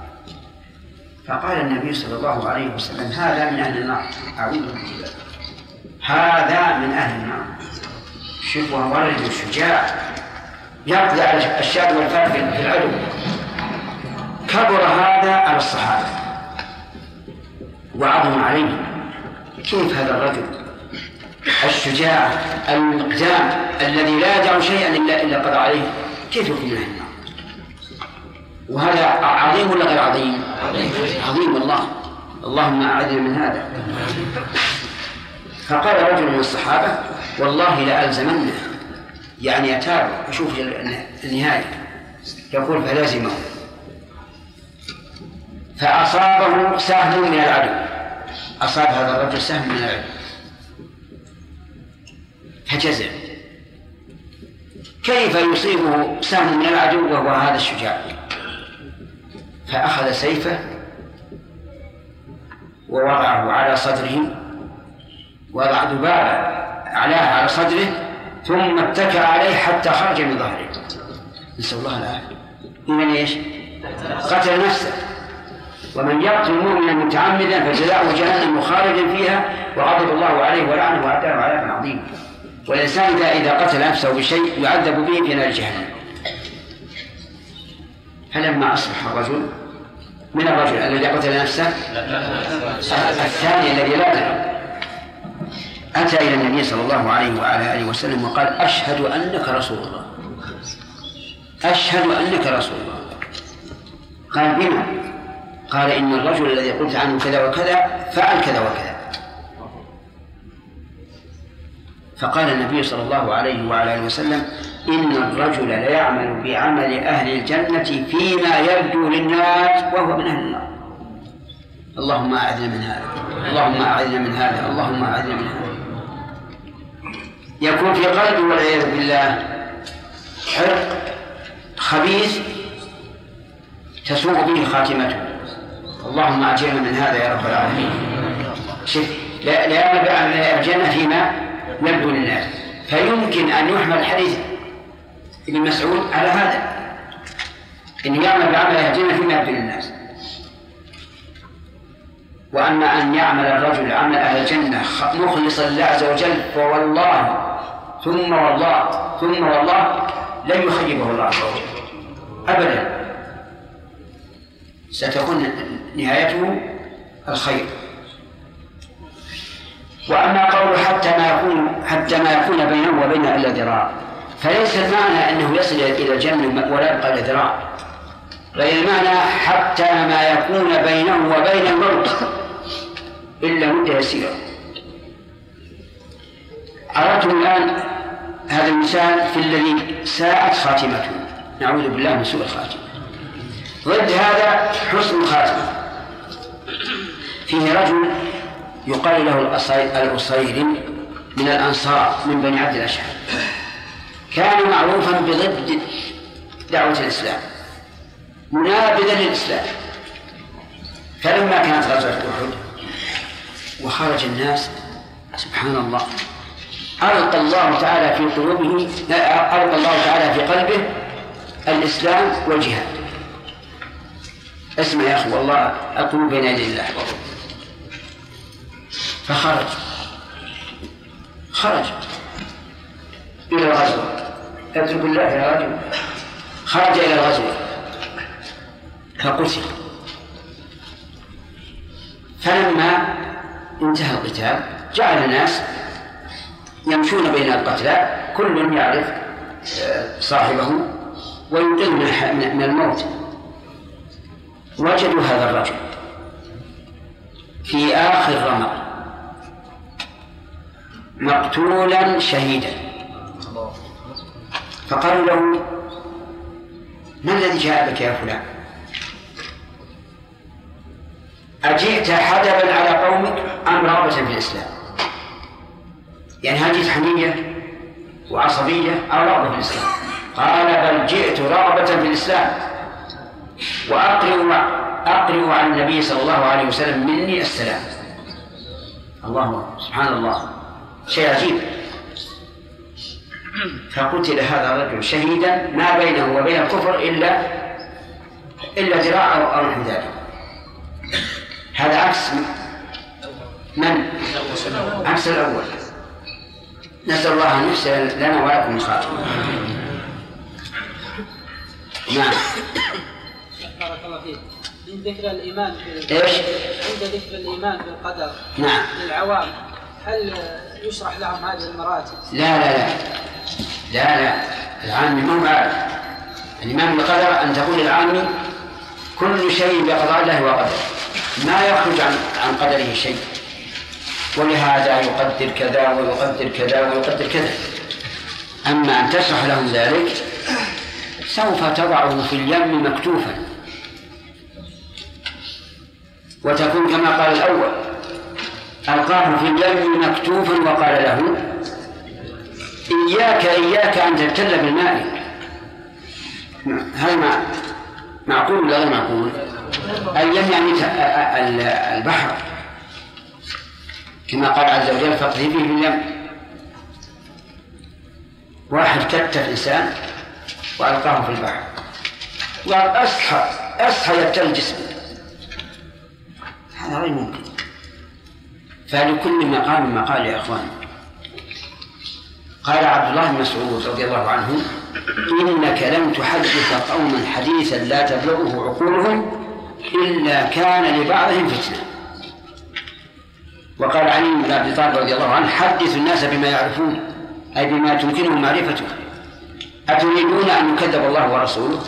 فقال النبي صلى الله عليه وسلم هذا من أهل النار. أعوذ بالله، هذا من أهل النار. شوف وهو رجل الشجاع يقضي على الشاذ والفارق في العدو. كبر هذا على الصحابة وعظم عليه. كيف هذا الرجل الشجاع المقدام الذي لا يدع شيئا إلا قضى عليه كيف يكون من أهل النار؟ وهذا عظيم ولا غير عظيم؟ عظيم والله. اللهم أعذنا من هذا. فقال رجل من الصحابة والله لألزمنه، يعني أتابع أشوف النهاية. يقول فلازمه فأصابه سهم من العدو. أصاب هذا الرجل سهم من العدو فجزع. كيف يصيبه سهم من العدو وهو هذا الشجاع؟ فأخذ سيفه ووضعه على صدره، وضع ذبابة أعلاها على صدره ثم اتكى عليه حتى خرج من ظهره. نسأل الله العافية. إذن إيش؟ قتل نفسه. ومن يقتل مؤمنا متعمدا فجزاؤه جهنم خالدا فيها وغضب الله عليه ولعنه وأعد له عذابا عظيما. والإنسان إذا قتل نفسه بشيء يعذب به في نار جهنم. فلما أصبح الرجل من الرجل الذي قتل نفسه الثاني الذي لا تنام أتى إلى النبي صلى الله عليه وعلى آله وسلم وقال أشهد أنك رسول الله، أشهد أنك رسول الله. قال بما؟ قال إن الرجل الذي قلت عنه كذا وكذا فعل كذا وكذا. فقال النبي صلى الله عليه وعلى آله وسلم إن الرجل ليعمل بعمل أهل الجنة فيما يبدو للناس وهو من أهل النار. اللهم أعذنا من هذا، اللهم أعذنا من هذا، اللهم أعذنا من هذا. يكون في قلبه والعياذ بالله حرق خبيث تسوء به خاتمته. اللهم أعجلنا من هذا يا رب العالمين. لا يعمل بعمل الجنة فيما يبدو للناس. فيمكن أن يحمل الحديث ابن مسعود على هذا، إنه يعمل بعمل الجنة فيما يبدو للناس. وأما أن يعمل الرجل عمل أهل الجنة مخلصا لله عز وجل فوالله ثم والله ثم والله لن يخيبه الله عز وجل أبدا، ستكون نهايته الخير. وأما قول حتى ما يكون بينه وبينه إلا ذراع، فليس المعنى أنه يصل إلى الجنة ولا يبقى إلا ذراع، بل المعنى حتى ما يكون بينه وبين الموت إلا مدة يسيرة. عرفتم الآن هذا المثال في الذي ساءت خاتمته، نعوذ بالله من سوء الخاتمة. ضد هذا حسن الخاتمة. فيه رجل يقال له الأصيري من الأنصار من بني عبد الأشهر، كان معروفا بضد دعوة الإسلام، منابذا للإسلام. فلما كانت غزوة أحد وخرج الناس سبحان الله ألقى الله تعالى في قلبه الإسلام والجهاد. اسمع يا أخي والله أقول بين يدي الله. فخرج إلى الغزوة. اترك الله يا رجل. خرج إلى الغزوة فقتل. فلما انتهى القتال جعل الناس يمشون بين القتلى كل يعرف صاحبه وينقذ من الموت. وجدوا هذا الرجل في آخر رمق مقتولا شهيدا، فقالوا له ما الذي جاء بك يا فلان؟ أجئت حدبا على قومك أم رغبة في الإسلام؟ يعني هل جئت حمية وعصبية أو رغبة في الإسلام. قال بل جئت رغبة في الإسلام وأقرأ على النبي صلى الله عليه وسلم مني السلام. الله سبحان الله، شيء عجيب. فقتل هذا الرجل شهيدا ما بينه وبين الكفر إلا ذراع أو نحو ذلك. هذا عكس من؟ عكس الأول. نسأل الله أن يحسن لنا ولكم الخاتمة. نعم.
بارك الله فيك. عند ذكر الإيمان
إيش؟
عند ذكر الإيمان بالقدر
نعم.
للعوام هل يشرح لهم هذه المراتب؟
لا العامي ما هو عارف. الإيمان بالقدر أن تقول للعامي كل شيء بقضاء الله وقدره، ما يخرج عن قدره شيء، ولهذا يقدر كذا ويقدر كذا ويقدر كذا. أما أن تشرح لهم ذلك سوف تضعه في اليم مكتوفا وتكون كما قال الأول ألقاه في اليم مكتوفا وقال له إياك أن تبتل بالماء. هل معقول ولا غير معقول؟ اليم يعني البحر، كما قال عز وجل فاقذفيه في اليم. واحد كتف إنسان وألقاه في البحر وقال أصحى يبتل جسمه، هذا غير ممكن. فلكل مقام مقال يا إخوان. قال عبد الله بن مسعود رضي الله عنه إنك لم تحدث قوما حديثا لا تبلغه عقولهم إلا كان لبعضهم فتنة. وقال علي بن أبي طالب رضي الله عنه حدث الناس بما يعرفون، أي بما تمكنهم معرفته. أتريدون أن يكذب الله ورسوله؟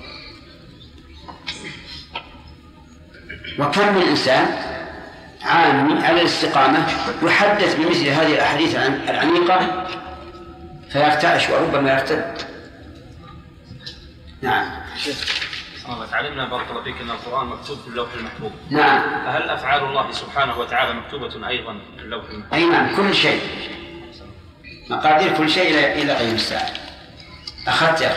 وكم من إنسان عامي على الاستقامة يحدث بمثل هذه الأحاديث العميقة فيرتعش وربما يرتد. نعم.
تعلمنا بارك الله فيك أن القرآن مكتوب في اللوح المحفوظ.
نعم.
فهل أفعال الله سبحانه وتعالى مكتوبة أيضا في اللوح المحفوظ؟
أي نعم، كل شيء، مقادير كل شيء إلى قيام الساعة. أخذت.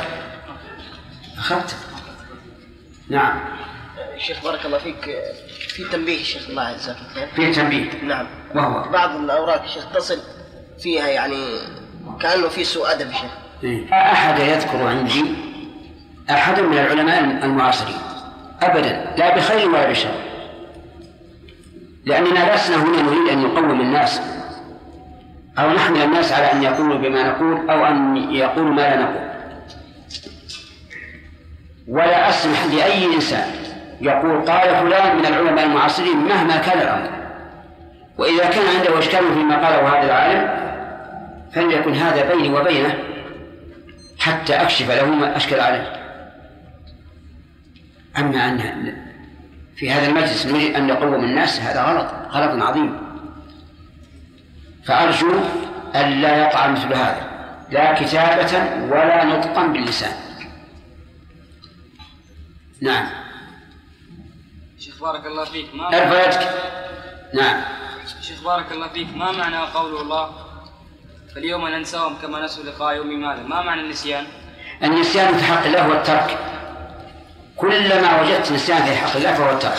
نعم.
شيخ بارك الله فيك، في تنبيه شيخ الله عز وجل.
في تنبيه.
نعم.
وهو
بعض الأوراق شيخ تصل فيها يعني كأنه في سوء أدب شيخ.
أحد يذكر عندي أحد من العلماء المعاصرين أبدا، لا بخير ولا بشر، لأننا لسنا هنا نريد أن نقوم الناس أو نحمل الناس على أن يقولوا بما نقول أو أن يقولوا ما لا نقول. ولا أسمح لأي إنسان يقول قال فلان من العلماء المعاصرين مهما كان الأمر، وإذا كان عنده إشكال فيما قاله هذا العالم فليكن هذا بيني وبينه حتى أكشف له ما أشكل عليه. أما أن في هذا المجلس نريد أن نقوم الناس هذا غلط عظيم. فأرجو أن لا يقع مثل هذا لا كتابة ولا نطقا باللسان. نعم.
شيخ بارك الله فيك،
ارفع يدك. نعم.
شيخ بارك الله فيك، ما معنى قول الله فاليوم ننساهم كما نسوا لقاء يوم هذا؟ ما معنى النسيان؟
النسيان في حق الله هو الترك. كلما وجدت نسيان في حق الله فهو الترك.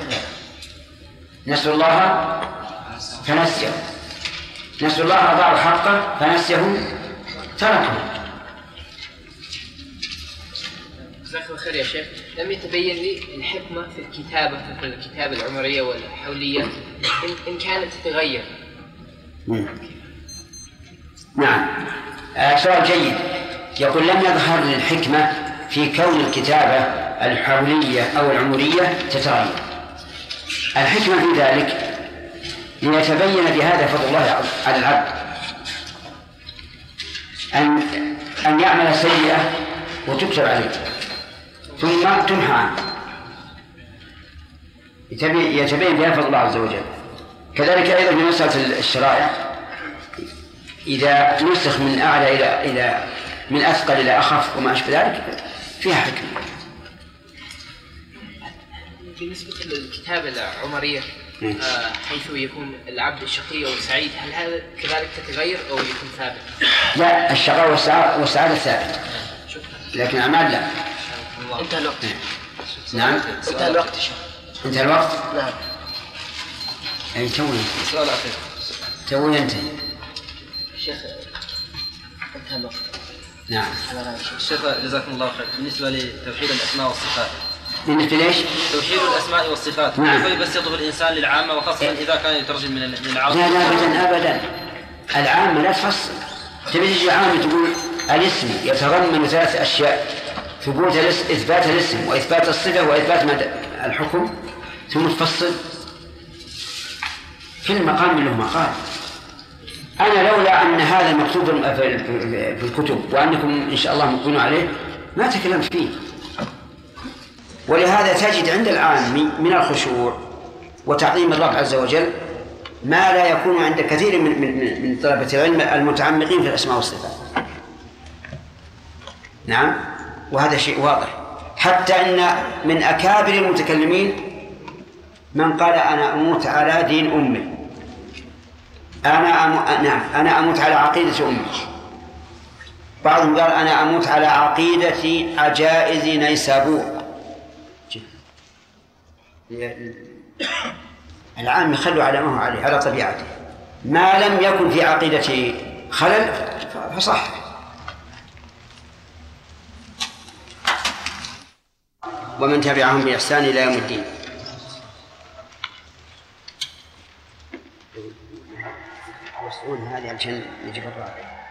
نسوا الله فنسيهم، نسوا الله أضاعوا حقه فنسيهم تركهم.
جزاك الله خير يا شيخ. لم يتبين لي الحكمة في الكتابة، في الكتابة العمرية والحولية إن كانت تتغير.
نعم. سؤال جيد. يقول لم يظهر الحكمة في كون الكتابة الحولية أو العمرية تتغير. الحكمة في ذلك ليتبين بهذا فضل الله على العبد أن يعمل سيئة وتكتب عليه ثم تمحى عنه، يتبين بها فضل الله عز وجل. كذلك أيضا في مسألة الشرائع إذا نسخ من أعلى إلى من أثقل إلى أخف وما أشبه ذلك فيها حكمة.
بالنسبة للكتابة العمرية حيث يكون العبد الشقي أو السعيد، هل هذا كذلك تتغير أو يكون ثابت؟
لا، الشقاء والسعادة ثابت، لكن الأعمال لا.
انتهى الوقت.
نعم
انتهى الوقت.
انتهى الوقت.
نعم.
أي توي
سؤال أخير.
توي ينتهي.
شيخ انتهى الوقت.
نعم.
الشيخ جزاكم الله خير، بالنسبة لتوحيد الأسماء والصفات.
بالنسبة ليش؟
توحيد الأسماء والصفات.
نعم.
كيف يبسطه الإنسان للعامة وخاصة إذا كان يترجم من العرب؟
لا أبدا العامة لا تفصل. تبي تجي عامة تقول الاسم يتضمن 3 أشياء: ثبوت إثبات الاسم وإثبات الصفة وإثبات الحكم، ثم تفصل. كل مقام له مقال. أنا لولا أن هذا مكتوب في الكتب وأنكم إن شاء الله مقبلون عليه ما تكلمت فيه. ولهذا تجد عند العام من الخشوع وتعظيم الرب عز وجل ما لا يكون عند كثير من طلبة العلم المتعمقين في الأسماء والصفات. نعم، وهذا شيء واضح. حتى أن من أكابر المتكلمين من قال أنا أموت على دين أمي، أنا أموت على عقيدة أمي. بعضهم قال أنا أموت على عقيدة عجائز نيسابور. العام يخلوا على ما هو عليه، على طبيعته، ما لم يكن في عقيدته خلل فصح. ومن تبعهم بإحسان إلى يوم الدين. يسألون هذه عشان نجيب الرابع.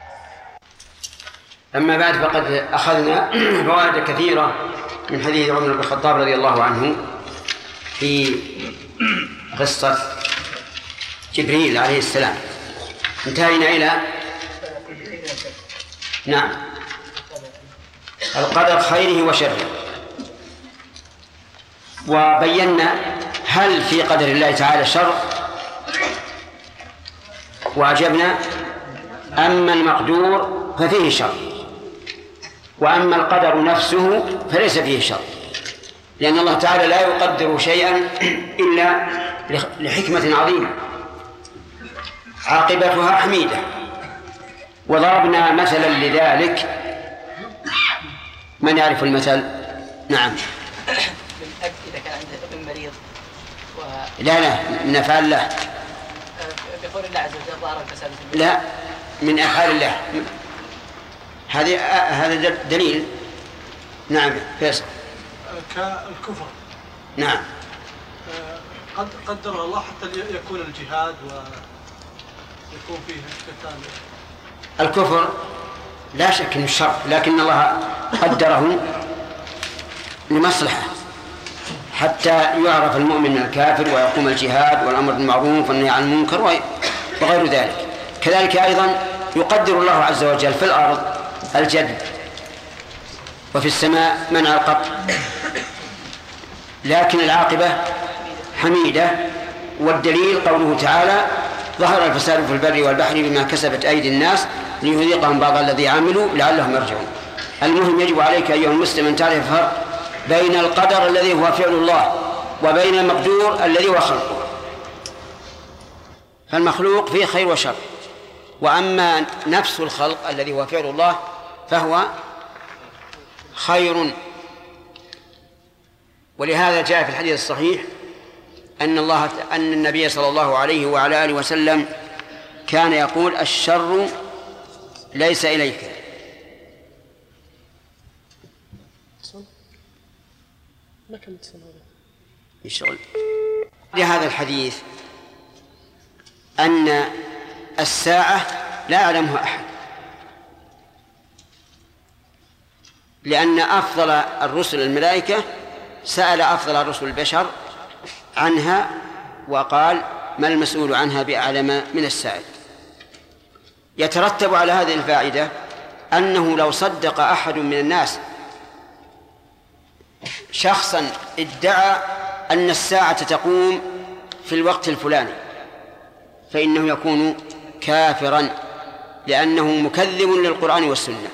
أما بعد فقد أخذنا فوائد كثيرة من حديث عمر بن الخطاب رضي الله عنه في قصة جبريل عليه السلام. انتهينا إلى نعم القدر خيره وشره، وبينا هل في قدر الله تعالى شر، وأجبنا أما المقدور ففيه شر، وأما القدر نفسه فليس فيه شر، لأن الله تعالى لا يقدر شيئا إلا لحكمة عظيمة عاقبتها حميدة. وضربنا مثلا لذلك، من يعرف المثل؟ نعم.
بالأب إذا كان عنده ابن مريض
لا من أفعال الله.
بقول الله عز وجل ظهر الفساد في البلد.
لا، من أفعال الله. هذا دليل. نعم فيصل.
كالكفر.
نعم.
قد قدر الله حتى يكون الجهاد ويكون فيه قتال.
الكفر لا شك انه شر، لكن الله قدره لمصلحة حتى يعرف المؤمن من الكافر ويقوم الجهاد والأمر بالمعروف والنهي عن المنكر وغير ذلك. كذلك أيضا يقدر الله عز وجل في الأرض الجد وفي السماء منع القطع، لكن العاقبة حميدة. والدليل قوله تعالى: ظهر الفساد في البر والبحر بما كسبت أيدي الناس ليذيقهم بعض الذي عملوا لعلهم يرجعون. المهم يجب عليك أيها المسلم أن تعرف الفرق بين القدر الذي هو فعل الله وبين المقدور الذي هو خلقه. فالمخلوق فيه خير وشر، وأما نفس الخلق الذي هو فعل الله فهو خير. ولهذا جاء في الحديث الصحيح أن النبي صلى الله عليه وعلى آله وسلم كان يقول: الشر ليس إليك. لهذا الحديث أن الساعة لا يعلمها أحد، لأن أفضل الرسل الملائكة سأل أفضل الرسل البشر عنها وقال: ما المسؤول عنها بأعلم من السائل. يترتب على هذه الفائدة أنه لو صدق أحد من الناس شخصا ادعى أن الساعة تقوم في الوقت الفلاني فإنه يكون كافرا، لأنه مكذب للقرآن والسنة.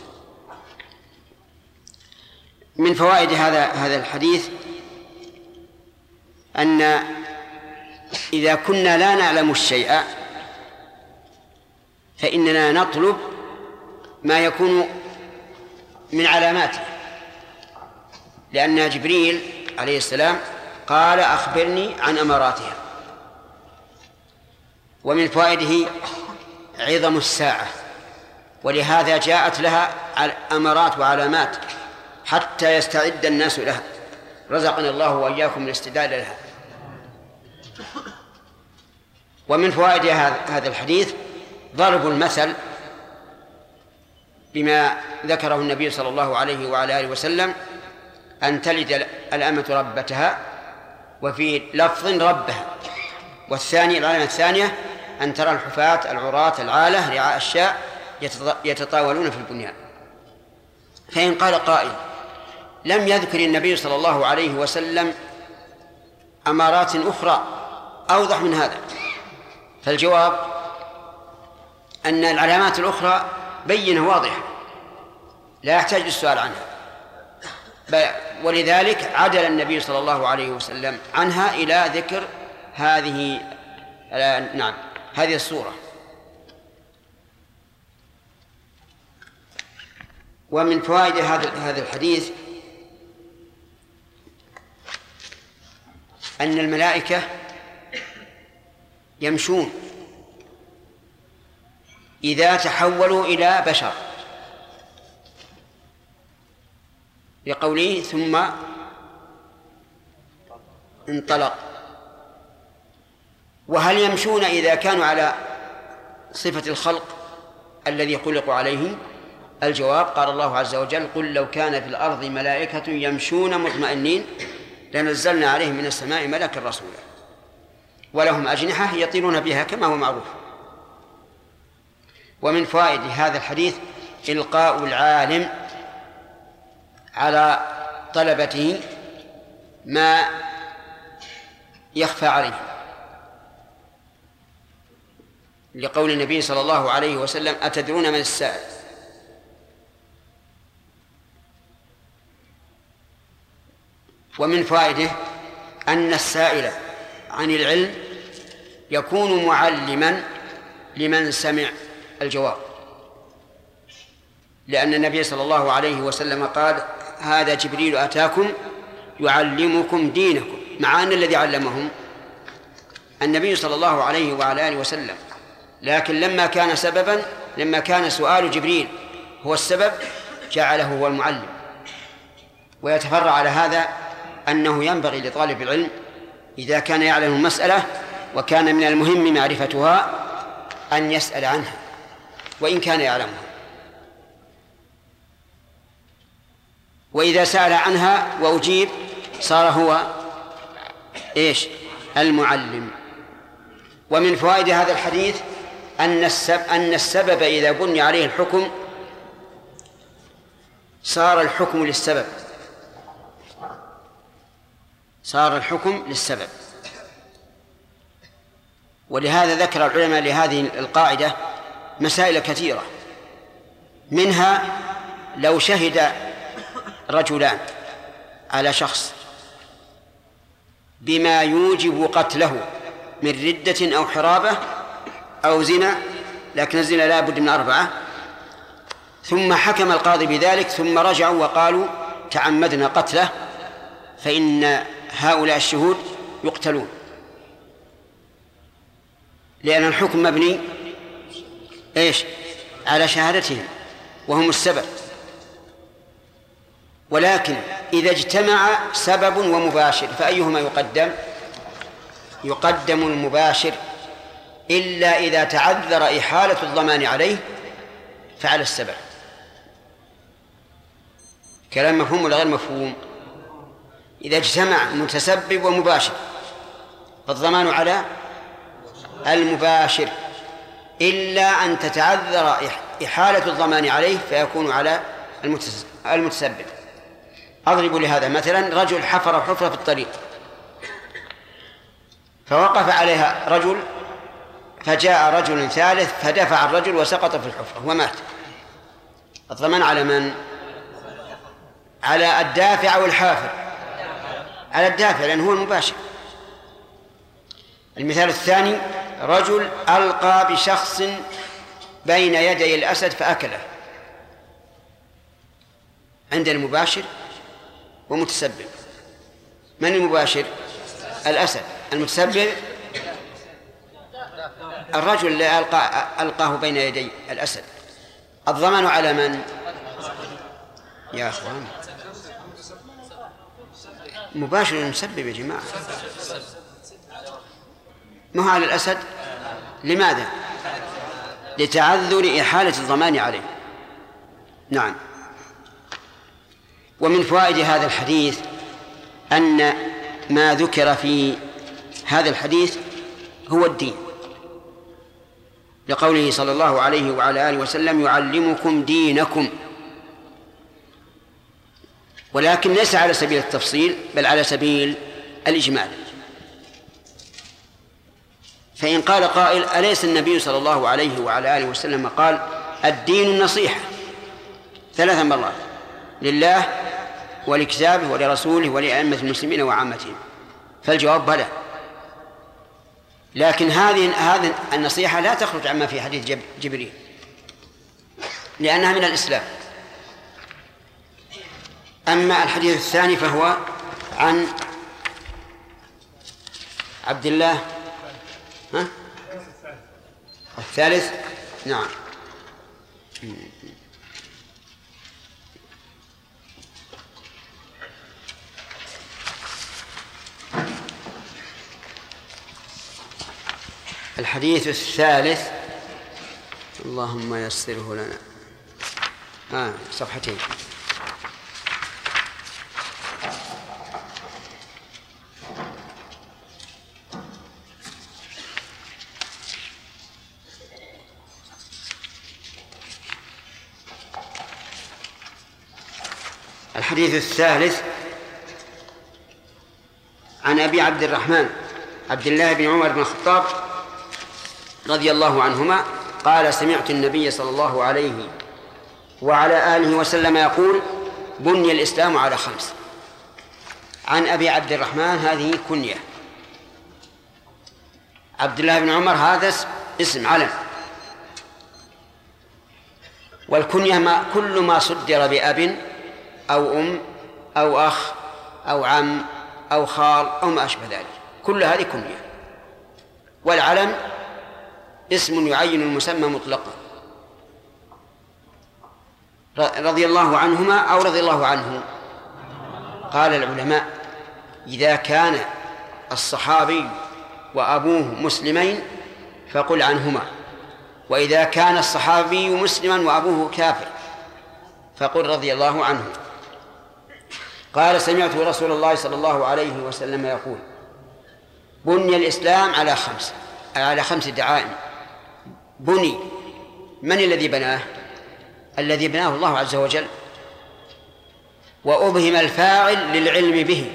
من فوائد هذا الحديث أن إذا كنا لا نعلم الشيء فإننا نطلب ما يكون من علاماته، لأن جبريل عليه السلام قال أخبرني عن أماراتها. ومن فوائده عظم الساعة، ولهذا جاءت لها أمارات وعلامات حتى يستعد الناس لها. رزقنا الله وإياكم الاستعداد لها. ومن فوائد هذا الحديث ضرب المثل بما ذكره النبي صلى الله عليه وعلى آله وسلم أن تلد الأمة ربتها، وفي لفظ ربها. والثاني العلامة الثانية أن ترى الحفاة العراة العالة رعاء الشاء يتطاولون في البنيان. فإن قال قائل لم يذكر النبي صلى الله عليه وسلم أمارات أخرى أوضح من هذا، فالجواب أن العلامات الأخرى بينة واضحة لا يحتاج السؤال عنها، ولذلك عدل النبي صلى الله عليه وسلم عنها إلى ذكر هذه الصورة. ومن فوائد هذا الحديث أن الملائكة يمشون إذا تحولوا إلى بشر، لقوله ثم انطلق. وهل يمشون إذا كانوا على صفة الخلق الذي خلقوا عليه؟ الجواب قال الله عز وجل قل لو كان في الأرض ملائكة يمشون مطمئنين لنزلنا عليهم من السماء ملكا رسولا ولهم أجنحة يطيرون بها كما هو معروف. ومن فوائد هذا الحديث إلقاء العالم على طلبته ما يخفى عليه، لقول النبي صلى الله عليه وسلم أتدرون من السائل؟ ومن فائده أن السائل عن العلم يكون معلما لمن سمع الجواب، لأن النبي صلى الله عليه وسلم قال هذا جبريل أتاكم يعلمكم دينكم، مع أن الذي علمهم النبي صلى الله عليه وعلى آله وسلم، لكن لما كان سؤال جبريل هو السبب جعله هو المعلم. ويتفرع على هذا أنه ينبغي لطالب العلم إذا كان يعلم المسألة وكان من المهم معرفتها أن يسأل عنها وإن كان يعلمها، وإذا سأل عنها وأجيب صار هو المعلم. ومن فوائد هذا الحديث أن السبب إذا بني عليه الحكم صار الحكم للسبب. ولهذا ذكر العلماء لهذه القاعدة مسائل كثيرة، منها لو شهد رجلان على شخص بما يوجب قتله من ردة أو حرابة أو زنا، لكن الزنا لا بد من 4، ثم حكم القاضي بذلك ثم رجعوا وقالوا تعمدنا قتله، فإن هؤلاء الشهود يقتلون، لأن الحكم مبني على شهادتهم وهم السبب. ولكن إذا اجتمع سبب ومباشر فأيهما يقدم المباشر، إلا إذا تعذر إحالة الضمان عليه فعلى السبب. كلام مفهوم ولا غير مفهوم؟ إذا اجتمع متسبب ومباشر فالضمان على المباشر، إلا أن تتعذر إحالة الضمان عليه فيكون على المتسبب. أضرب لهذا مثلا رجل حفر حفرة في الطريق فوقف عليها رجل، فجاء رجل ثالث فدفع الرجل وسقط في الحفرة ومات. الضمان على من؟ على الدافع أو الحافر؟ على الدافع، لأنه هو المباشر. المثال الثاني: رجل ألقى بشخص بين يدي الأسد فأكله. عندنا مباشر ومتسبب. من المباشر؟ الأسد. المتسبب الرجل اللي ألقاه بين يدي الأسد. الضمان على من؟ يا أخوان، مباشر المسبب يا جماعة، ما هو على الأسد. لماذا؟ لتعذر إحالة الضمان عليه. نعم. ومن فوائد هذا الحديث أن ما ذكر في هذا الحديث هو الدين، لقوله صلى الله عليه وعلى آله وسلم: يعلمكم دينكم. ولكن ليس على سبيل التفصيل بل على سبيل الإجمال. فإن قال قائل: أليس النبي صلى الله عليه وعلى آله وسلم قال: الدين النصيحة 3 مرات لله ولكتابه ولرسوله ولأئمة المسلمين وعامتهم؟ فالجواب بلى. لكن هذه النصيحة لا تخرج عما في حديث جبريل، لأنها من الإسلام. أما الحديث الثاني فهو عن عبد الله الثالث. نعم. الحديث الثالث، اللهم يسره لنا، صفحتين. الحديث الثالث عن أبي عبد الرحمن عبد الله بن عمر بن الخطاب رضي الله عنهما قال: سمعت النبي صلى الله عليه وعلى آله وسلم يقول: بني الإسلام على 5. عن أبي عبد الرحمن هذه كنية، عبد الله بن عمر هذا اسم علم، والكنية كل ما صدر بأب أو أم أو أخ أو عم أو خال أو ما أشبه ذلك، كل هذه كنية. والعلم اسم يعين المسمى مطلقا. رضي الله عنهما أو رضي الله عنه. قال العلماء: إذا كان الصحابي وأبوه مسلمين فقل عنهما، وإذا كان الصحابي مسلما وأبوه كافر فقل رضي الله عنه. قال: سمعت رسول الله صلى الله عليه وسلم يقول: بني الإسلام على 5 دعائم. بني، من الذي بناه؟ الذي بناه الله عز وجل، وأبهم الفاعل للعلم به،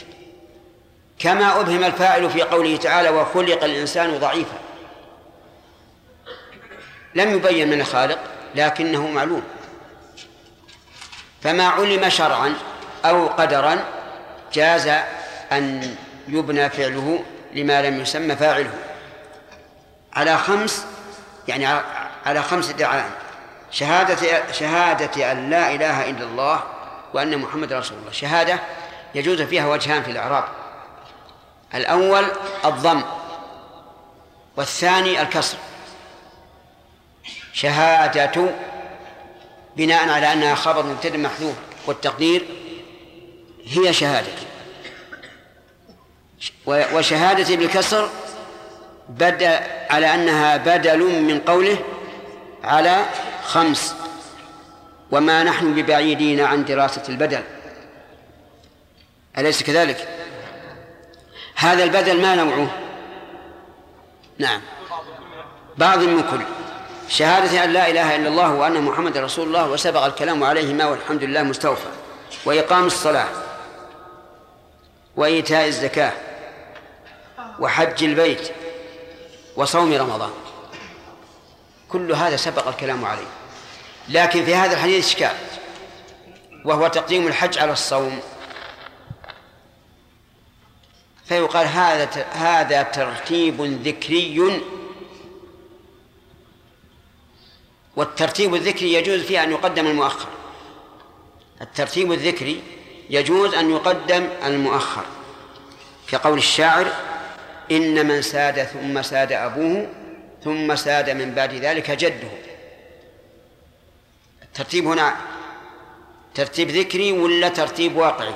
كما أبهم الفاعل في قوله تعالى: وخلق الإنسان ضعيفا. لم يبين من الخالق لكنه معلوم، فما علم شرعا أو قدرا جاز أن يبنى فعله لما لم يسمى فاعله. على 5، يعني على 5 دعائم: شهادة أن لا إله إلا الله وأن محمد رسول الله. شهادة يجوز فيها وجهان في الإعراب: الأول الضم، والثاني الكسر. شهادة بناء على أنها خبر مبتدأ محذوف، والتقدير هي شهادة. وشهادة بالكسر بدأ على أنها بدل من قوله على 5، وما نحن ببعيدين عن دراسة البدل، أليس كذلك؟ هذا البدل ما نوعه؟ نعم، بعض من كل. شهادة أن لا إله إلا الله وأن محمد رسول الله، وسبق الكلام عليهما والحمد لله مستوفى. وإقام الصلاة، وإيتاء الزكاة، وحج البيت، وصوم رمضان، كل هذا سبق الكلام عليه. لكن في هذا الحديث إشكال، وهو تقديم الحج على الصوم. فيقال هذا ترتيب ذكري. والترتيب الذكري يجوز فيه أن يقدم المؤخر. الترتيب الذكري يجوز أن يقدم المؤخر، كقول الشاعر: إن من ساد ثم ساد أبوه ثم ساد من بعد ذلك جده. الترتيب هنا ترتيب ذكري ولا ترتيب واقعي؟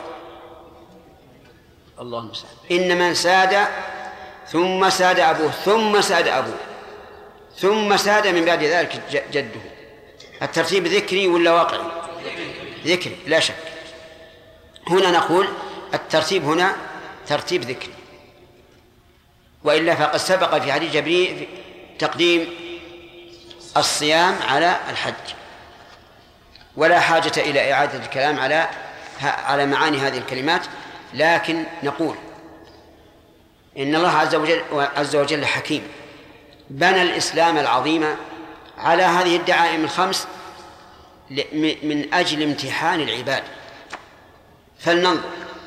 الله المستعان. إن من ساد ثم ساد أبوه ثم ساد أبوه ثم ساد من بعد ذلك جده. الترتيب ذكري ولا واقعي؟ ذكري لا شك. هنا نقول الترتيب هنا ترتيب ذكري، وإلا فقد سبق في حديث جبريل تقديم الصيام على الحج، ولا حاجة إلى إعادة الكلام على معاني هذه الكلمات. لكن نقول إن الله عز وجل حكيم، بنى الإسلام العظيم على هذه الدعائم الخمس من أجل امتحان العباد. فلننظر: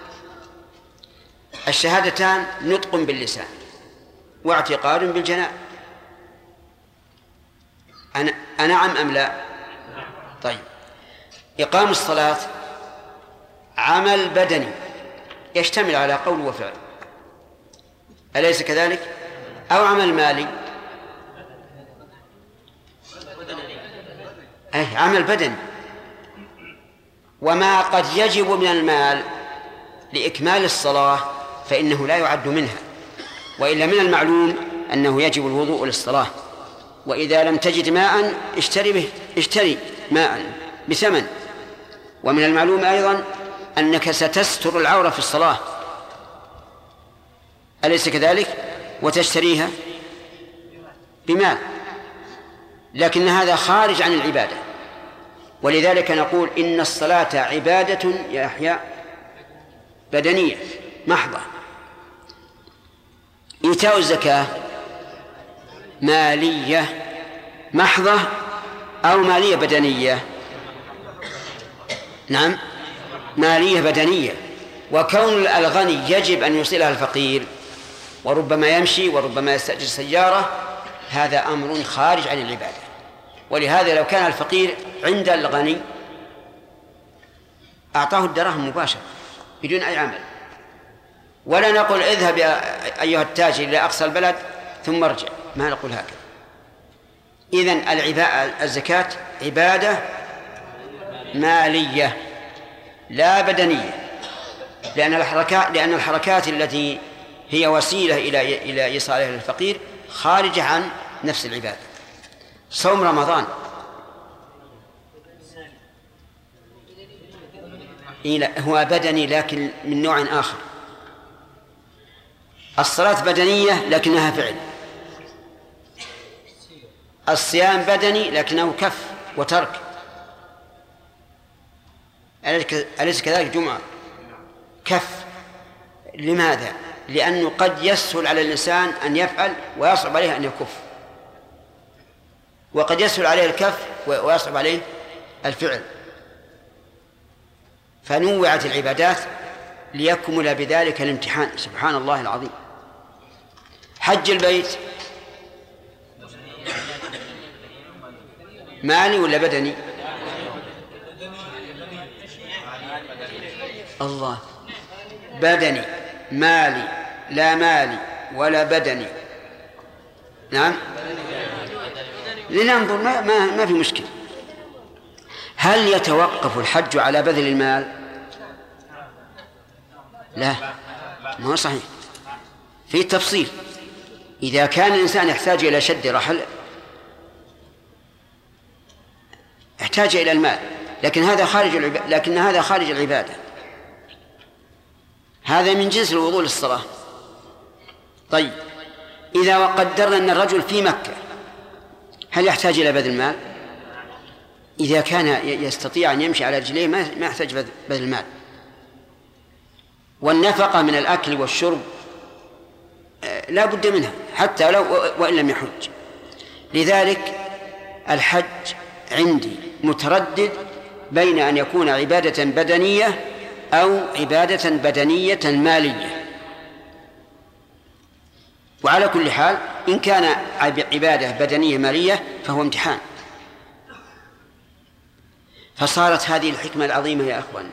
الشهادتان نطق باللسان واعتقاد بالجنان، أنعم أم لا؟ طيب، إقام الصلاة عمل بدني يشتمل على قول وفعل، أليس كذلك؟ أو عمل مالي؟ أي عمل بدني. وما قد يجب من المال لإكمال الصلاة فإنه لا يعد منها، وإلا من المعلوم أنه يجب الوضوء للصلاة، وإذا لم تجد ماء اشتري ماء بثمن. ومن المعلوم أيضا أنك ستستر العورة في الصلاة، أليس كذلك؟ وتشتريها بمال، لكن هذا خارج عن العبادة. ولذلك نقول إن الصلاة عبادة يا يحيى بدنية محضة. إيتاء الزكاة مالية محضة أو مالية بدنية؟ نعم، مالية بدنية. وكون الغني يجب أن يوصلها الفقير، وربما يمشي وربما يستأجر سيارة، هذا أمر خارج عن العبادة. ولهذا لو كان الفقير عند الغني أعطاه الدراهم مباشرة بدون أي عمل، ولا نقول اذهب يا أيها التاجر إلى أقصى البلد ثم ارجع، ما نقول هكذا. إذن الزكاة عبادة مالية لا بدنية، لأن الحركات التي هي وسيلة إلى إيصالها للفقير خارجة عن نفس العبادة. صوم رمضان هو بدني لكن من نوع آخر. الصلاة بدنية لكنها فعل، الصيام بدني لكنه كف وترك، أليس كذلك؟ جمعة كف. لماذا؟ لأنه قد يسهل على الإنسان أن يفعل ويصعب عليه أن يكف، وقد يسهل عليه الكف ويصعب عليه الفعل. فنوعت العبادات ليكمل بذلك الامتحان. سبحان الله العظيم. حج البيت مالي ولا بدني؟ الله، بدني. مالي لا مالي ولا بدني. نعم، لننظر ما في مشكلة. هل يتوقف الحج على بذل المال؟ لا، ما هو صحيح، في تفصيل. إذا كان الإنسان يحتاج إلى شد رحل احتاج إلى المال، لكن هذا خارج العبادة، هذا من جنس الوضوء للصلاة. طيب، إذا قدرنا أن الرجل في مكة هل يحتاج إلى بذل المال؟ إذا كان يستطيع أن يمشي على رجليه ما يحتاج بذل المال. والنفقة من الأكل والشرب لا بد منها حتى وإن لم يحج. لذلك الحج عندي متردد بين أن يكون عبادة بدنية أو عبادة بدنية مالية. وعلى كل حال إن كان عبادة بدنية مالية فهو امتحان. فصارت هذه الحكمة العظيمة يا أخواننا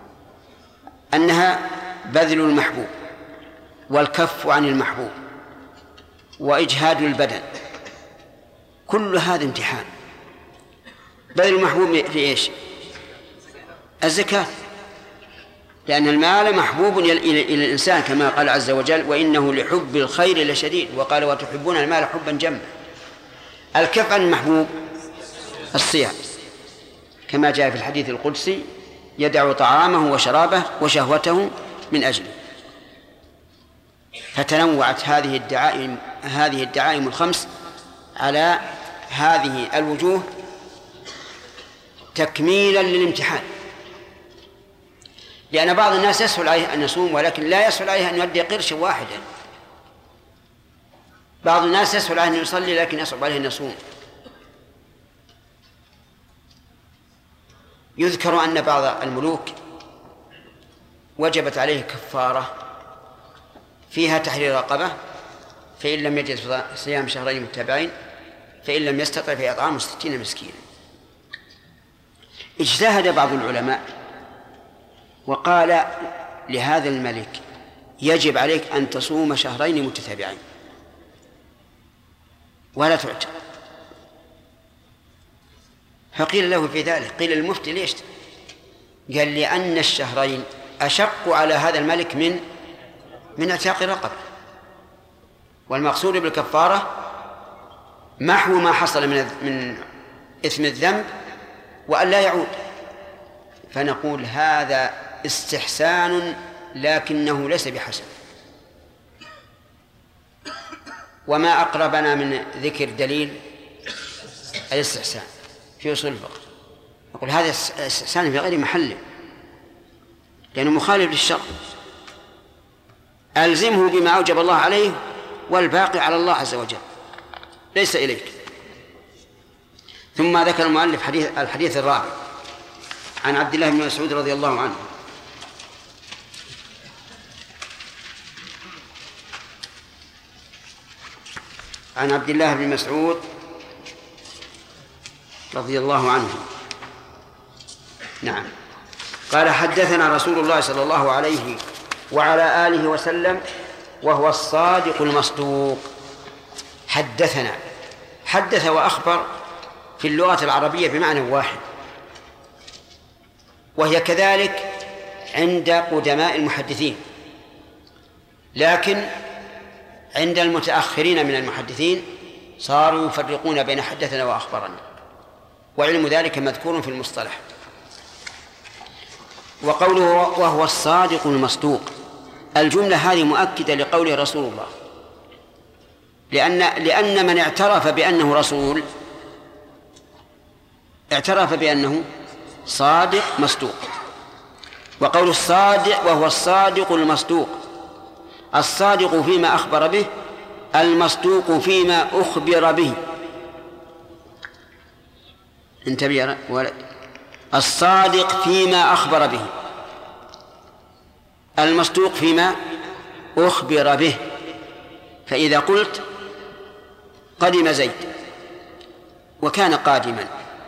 أنها بذل المحبوب والكف عن المحبوب وإجهاد البدن، كل هذا امتحان. بذل المحبوب في إيش؟ الزكاة، لأن المال محبوب إلى الإنسان كما قال عز وجل وإنه لحب الخير لشديد، وقال وتحبون المال حبا جما. الكف عن المحبوب الصيام كما جاء في الحديث القدسي يدع طعامه وشرابه وشهوته من أجله. فتنوعت هذه الدعائم الخمس على هذه الوجوه تكميلا للامتحان، لأن بعض الناس يسهل عليه أن يصوم ولكن لا يسهل عليه أن يؤدي قرشا واحدا. بعض الناس يسهل عليه أن يصلي لكن يصعب عليه أن يصوم. يذكر أن بعض الملوك وجبت عليه كفارة فيها تحرير رقبة، فإن لم يجد صيام شهرين متتابعين، فإن لم يستطع فإطعام 60 مسكينا. اجتهد بعض العلماء وقال لهذا الملك يجب عليك أن تصوم شهرين متتابعين ولا تعتق. فقيل له في ذلك، قيل المفتي ليش؟ قال لأن الشهرين أشق على هذا الملك من اعتاق رقبة، والمقصود بالكفارة محو ما حصل من إثم الذنب وأن لا يعود. فنقول هذا استحسان لكنه ليس بحسن. وما أقربنا من ذكر دليل الاستحسان في أصول الفقه؟ نقول هذا استحسان في غير محله لأنه مخالف للشرع. ألزمه بما أوجب الله عليه والباقي على الله عز وجل ليس إليك. ثم ذكر المؤلف الحديث الرابع عن عبد الله بن مسعود رضي الله عنه عن عبد الله بن مسعود رضي الله عنه نعم قال حدثنا رسول الله صلى الله عليه وعلى آله وسلم وهو الصادق المصدوق. حدثنا، حدث وأخبر في اللغة العربية بمعنى واحد، وهي كذلك عند قدماء المحدثين، لكن عند المتأخرين من المحدثين صاروا يفرقون بين حدثنا وأخبرنا، وعلم ذلك مذكور في المصطلح. وقوله وهو الصادق المصدوق، الجملة هذه مؤكدة لقول رسول الله، لأن من اعترف بأنه رسول اعترف بأنه صادق مصدوق. وقول الصادق وهو الصادق المصدوق، الصادق فيما أخبر به، المصدوق فيما أخبر به. انتبه يا ولد، الصادق فيما أخبر به، المصدوق فيما أخبر به. فإذا قلت قدم زيد وكان قادما،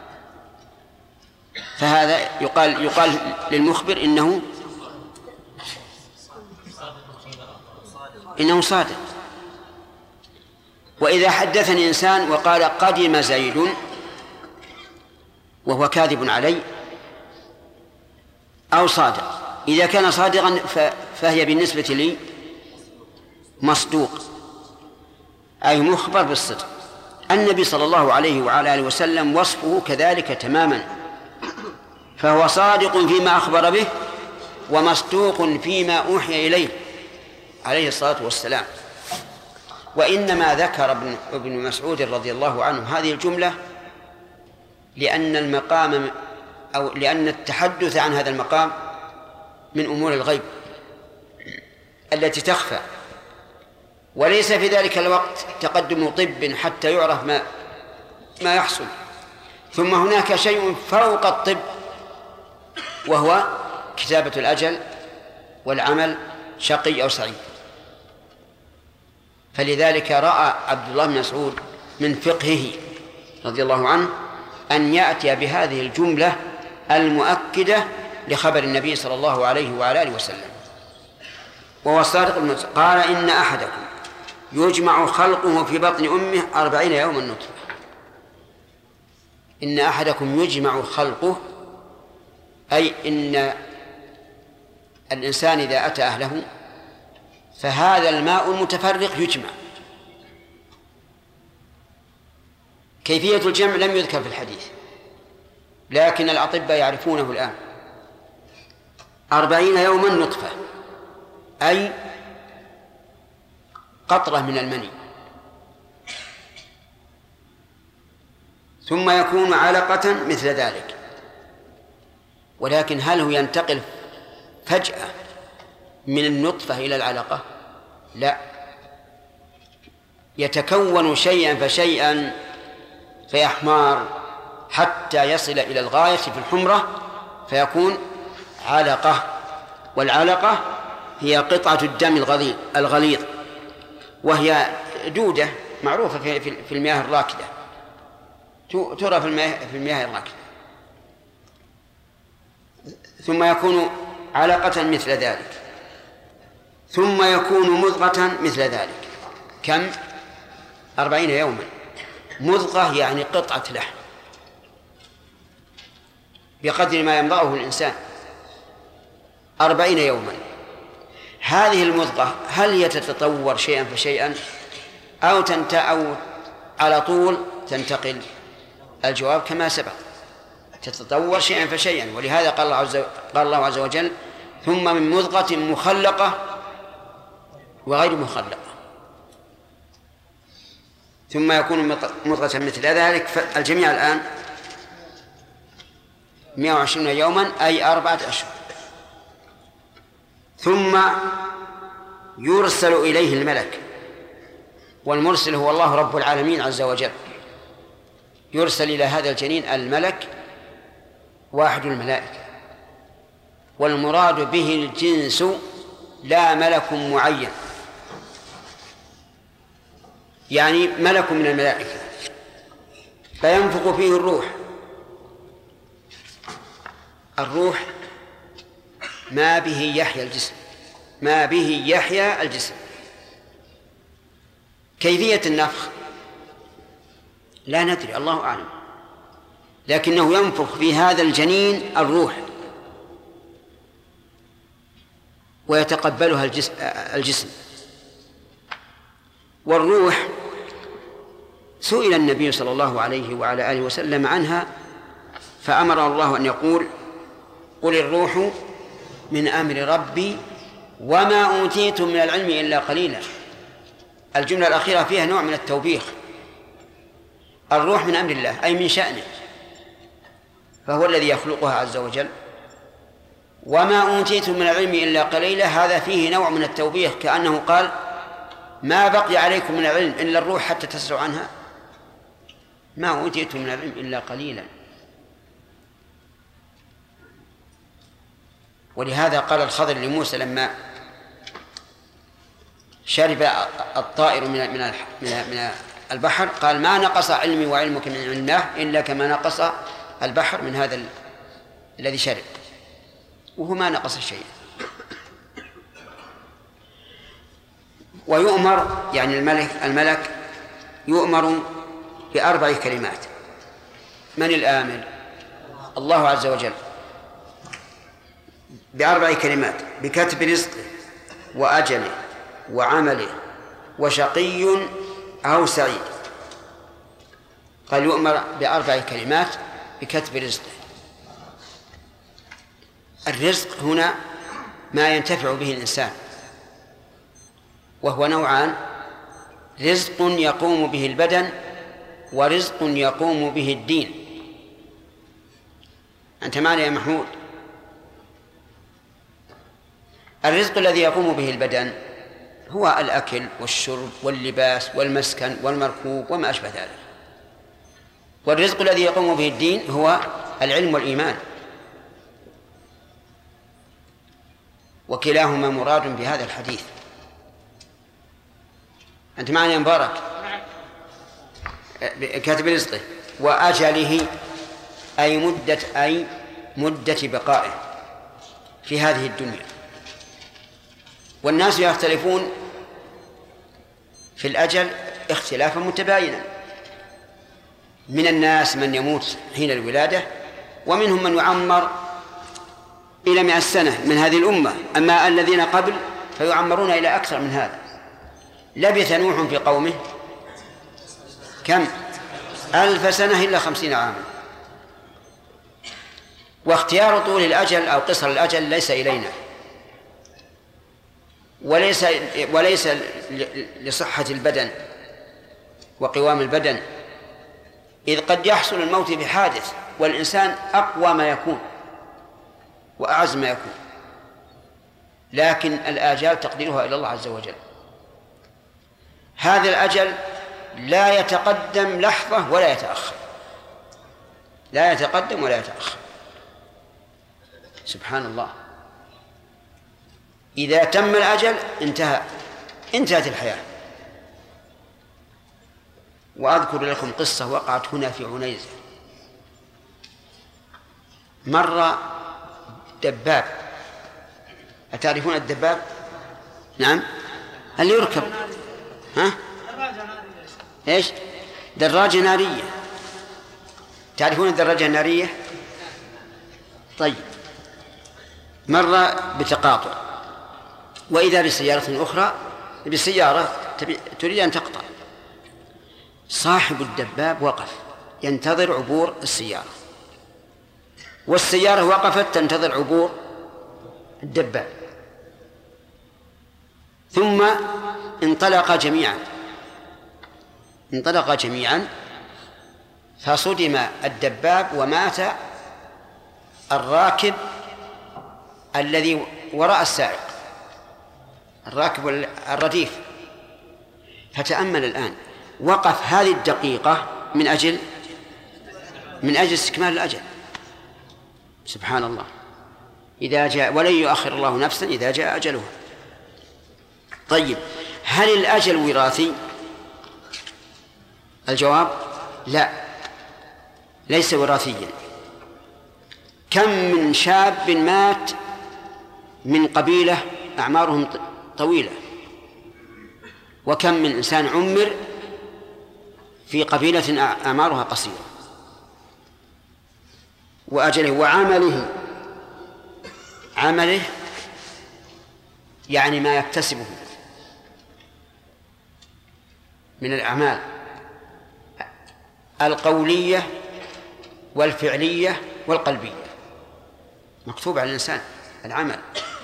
فهذا يقال للمخبر إنه صادق. وإذا حدثني إنسان وقال قدم زيد وهو كاذب علي أو صادق، إذا كان صادقا فهي بالنسبة لي مصدوق، أي مخبر بالصدق. النبي صلى الله عليه وعلى آله وسلم وصفه كذلك تماما، فهو صادق فيما أخبر به ومصدوق فيما أوحي إليه عليه الصلاة والسلام. وإنما ذكر ابن مسعود رضي الله عنه هذه الجملة لأن المقام أو لأن التحدث عن هذا المقام من أمور الغيب التي تخفى، وليس في ذلك الوقت تقدم طب حتى يعرف ما يحصل. ثم هناك شيء فوق الطب وهو كتابة الأجل والعمل شقي أو سعيد. فلذلك رأى عبد الله بن مسعود من فقهه رضي الله عنه أن يأتي بهذه الجملة المؤكدة لخبر النبي صلى الله عليه وعلى آله وسلم. وهو الصادق المصدوق. قال إن أحدكم يجمع خلقه في بطن أمه 40 يوما نطفة. إن أحدكم يجمع خلقه، أي إن الإنسان إذا أتى أهله فهذا الماء المتفرق يجمع. كيفية الجمع لم يذكر في الحديث، لكن الأطباء يعرفونه الآن. 40 يوما نطفة، أي قطرة من المني، ثم يكون علقة مثل ذلك. ولكن هل هو ينتقل فجأة من النطفة إلى العلقة؟ لا، يتكون شيئا فشيئا فيحمار حتى يصل إلى الغاية في الحمرة فيكون علقة. والعلقة هي قطعة الدم الغليظ، وهي دودة معروفة في المياه الراكدة، ترى في المياه الراكدة، ثم يكون علقة مثل ذلك، ثم يكون مضغة مثل ذلك. كم؟ 40 يوما. مضغة يعني قطعة لحم بقدر ما يمضغه الإنسان 40 يوما. هذه المضغة هل هي تتطور شيئا فشيئا أو على طول تنتقل؟ الجواب كما سبق، تتطور شيئا فشيئا. ولهذا قال الله عز وجل ثم من مضغة مخلقة وغير مخلقة، ثم يكون مضغة مثل ذلك. فالجميع الآن 120 يوما، أي 4 أشهر. ثم يرسل إليه الملك، والمرسل هو الله رب العالمين عز وجل. يرسل إلى هذا الجنين الملك واحد الملائكة، والمراد به الجنس لا ملك معين، يعني ملك من الملائكة، فينفخ فيه الروح. الروح ما به يحيا الجسم، ما به يحيا الجسم. كيفية النفخ لا ندري، الله أعلم، لكنه ينفخ في هذا الجنين الروح ويتقبلها الجسم. والروح سئل النبي صلى الله عليه وعلى آله وسلم عنها، فأمر الله أن يقول قل الروح من أمر ربي وما أوتيتم من العلم إلا قليلا. الجملة الأخيرة فيها نوع من التوبيخ. الروح من أمر الله أي من شأنه، فهو الذي يخلقها عز وجل. وما أوتيتم من العلم إلا قليلا، هذا فيه نوع من التوبيخ، كأنه قال ما بقي عليكم من العلم إلا الروح حتى تسروا عنها. ما أوتيتم من العلم إلا قليلا. ولهذا قال الخضر لموسى لما شرب الطائر من البحر، قال ما نقص علمي وعلمك من علم الله إلا كما نقص البحر من هذا الذي شرب، وهو ما نقص شيء. ويؤمر يعني الملك يؤمر ب4 كلمات. من الآمر؟ الله عز وجل، ب4 كلمات: بكتب رزقه وأجله وعمله وشقي أو سعيد. قال يؤمر ب4 كلمات بكتب رزقه. الرزق هنا ما ينتفع به الإنسان، وهو نوعان: رزق يقوم به البدن ورزق يقوم به الدين. أنت معنا يا محمود؟ الرزق الذي يقوم به البدن هو الأكل والشرب واللباس والمسكن والمركوب وما أشبه ذلك، والرزق الذي يقوم به الدين هو العلم والإيمان، وكلاهما مراد بهذا الحديث. أنت معنا يا مبارك؟ كاتب رزقه. وأجله أي مدة بقائه في هذه الدنيا. والناس يختلفون في الأجل اختلافا متباينا. من الناس من يموت حين الولادة، ومنهم من يعمر إلى 100 سنة من هذه الأمة. أما الذين قبل فيعمرون إلى أكثر من هذا. لبث نوح في قومه كم؟ 1000 سنة إلا 50 عاما. واختيار طول الأجل أو قصر الأجل ليس إلينا، وليس لصحة البدن وقوام البدن، إذ قد يحصل الموت بحادث والإنسان أقوى ما يكون وأعز ما يكون، لكن الآجال تقديرها إلى الله عز وجل. هذا الأجل لا يتقدم لحظة ولا يتأخر، لا يتقدم ولا يتأخر. سبحان الله. إذا تم الأجل انتهت الحياة. وأذكر لكم قصة وقعت هنا في عنيزة. مر دباب. أتعرفون الدباب؟ نعم، اللي يركب. ها؟ إيش؟ دراجة نارية. تعرفون الدراجة النارية؟ طيب. مر بتقاطع، وإذا بسيارة أخرى بسيارة تريد أن تقطع. صاحب الدباب وقف ينتظر عبور السيارة، والسيارة وقفت تنتظر عبور الدباب. ثم انطلقا جميعا فصدم الدباب ومات الراكب الذي وراء السائق، الراكب الرديف. فتأمل الآن، وقف هذه الدقيقة من أجل استكمال الأجل. سبحان الله. إذا جاء، ولن يؤخر الله نفسا إذا جاء أجلها. طيب، هل الأجل وراثي؟ الجواب لا، ليس وراثيا. كم من شاب مات من قبيلة أعمارهم طويلة، وكم من إنسان عمر في قبيلة أعمارها قصيرة. وأجله وعمله يعني ما يكتسبه من الأعمال القولية والفعلية والقلبية، مكتوب على الإنسان العمل.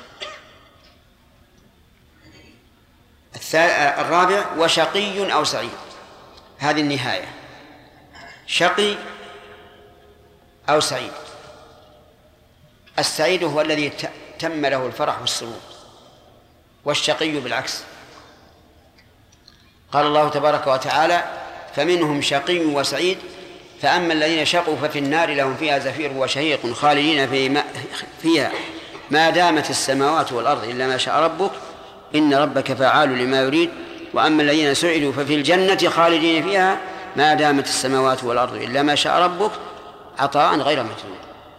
الرابع وشقي أو سعيد. هذه النهاية، شقي أو سعيد. السعيد هو الذي تم له الفرح والسرور، والشقي بالعكس. قال الله تبارك وتعالى: فمنهم شقي وسعيد، فأما الذين شقوا ففي النار لهم فيها زفير وشهيق خالدين فيها ما دامت السماوات والأرض إلا ما شاء ربك إن ربك فعال لما يريد. وأما الذين سعدوا ففي الجنة خالدين فيها ما دامت السماوات والأرض إلا ما شاء ربك عطاء غير مجنون.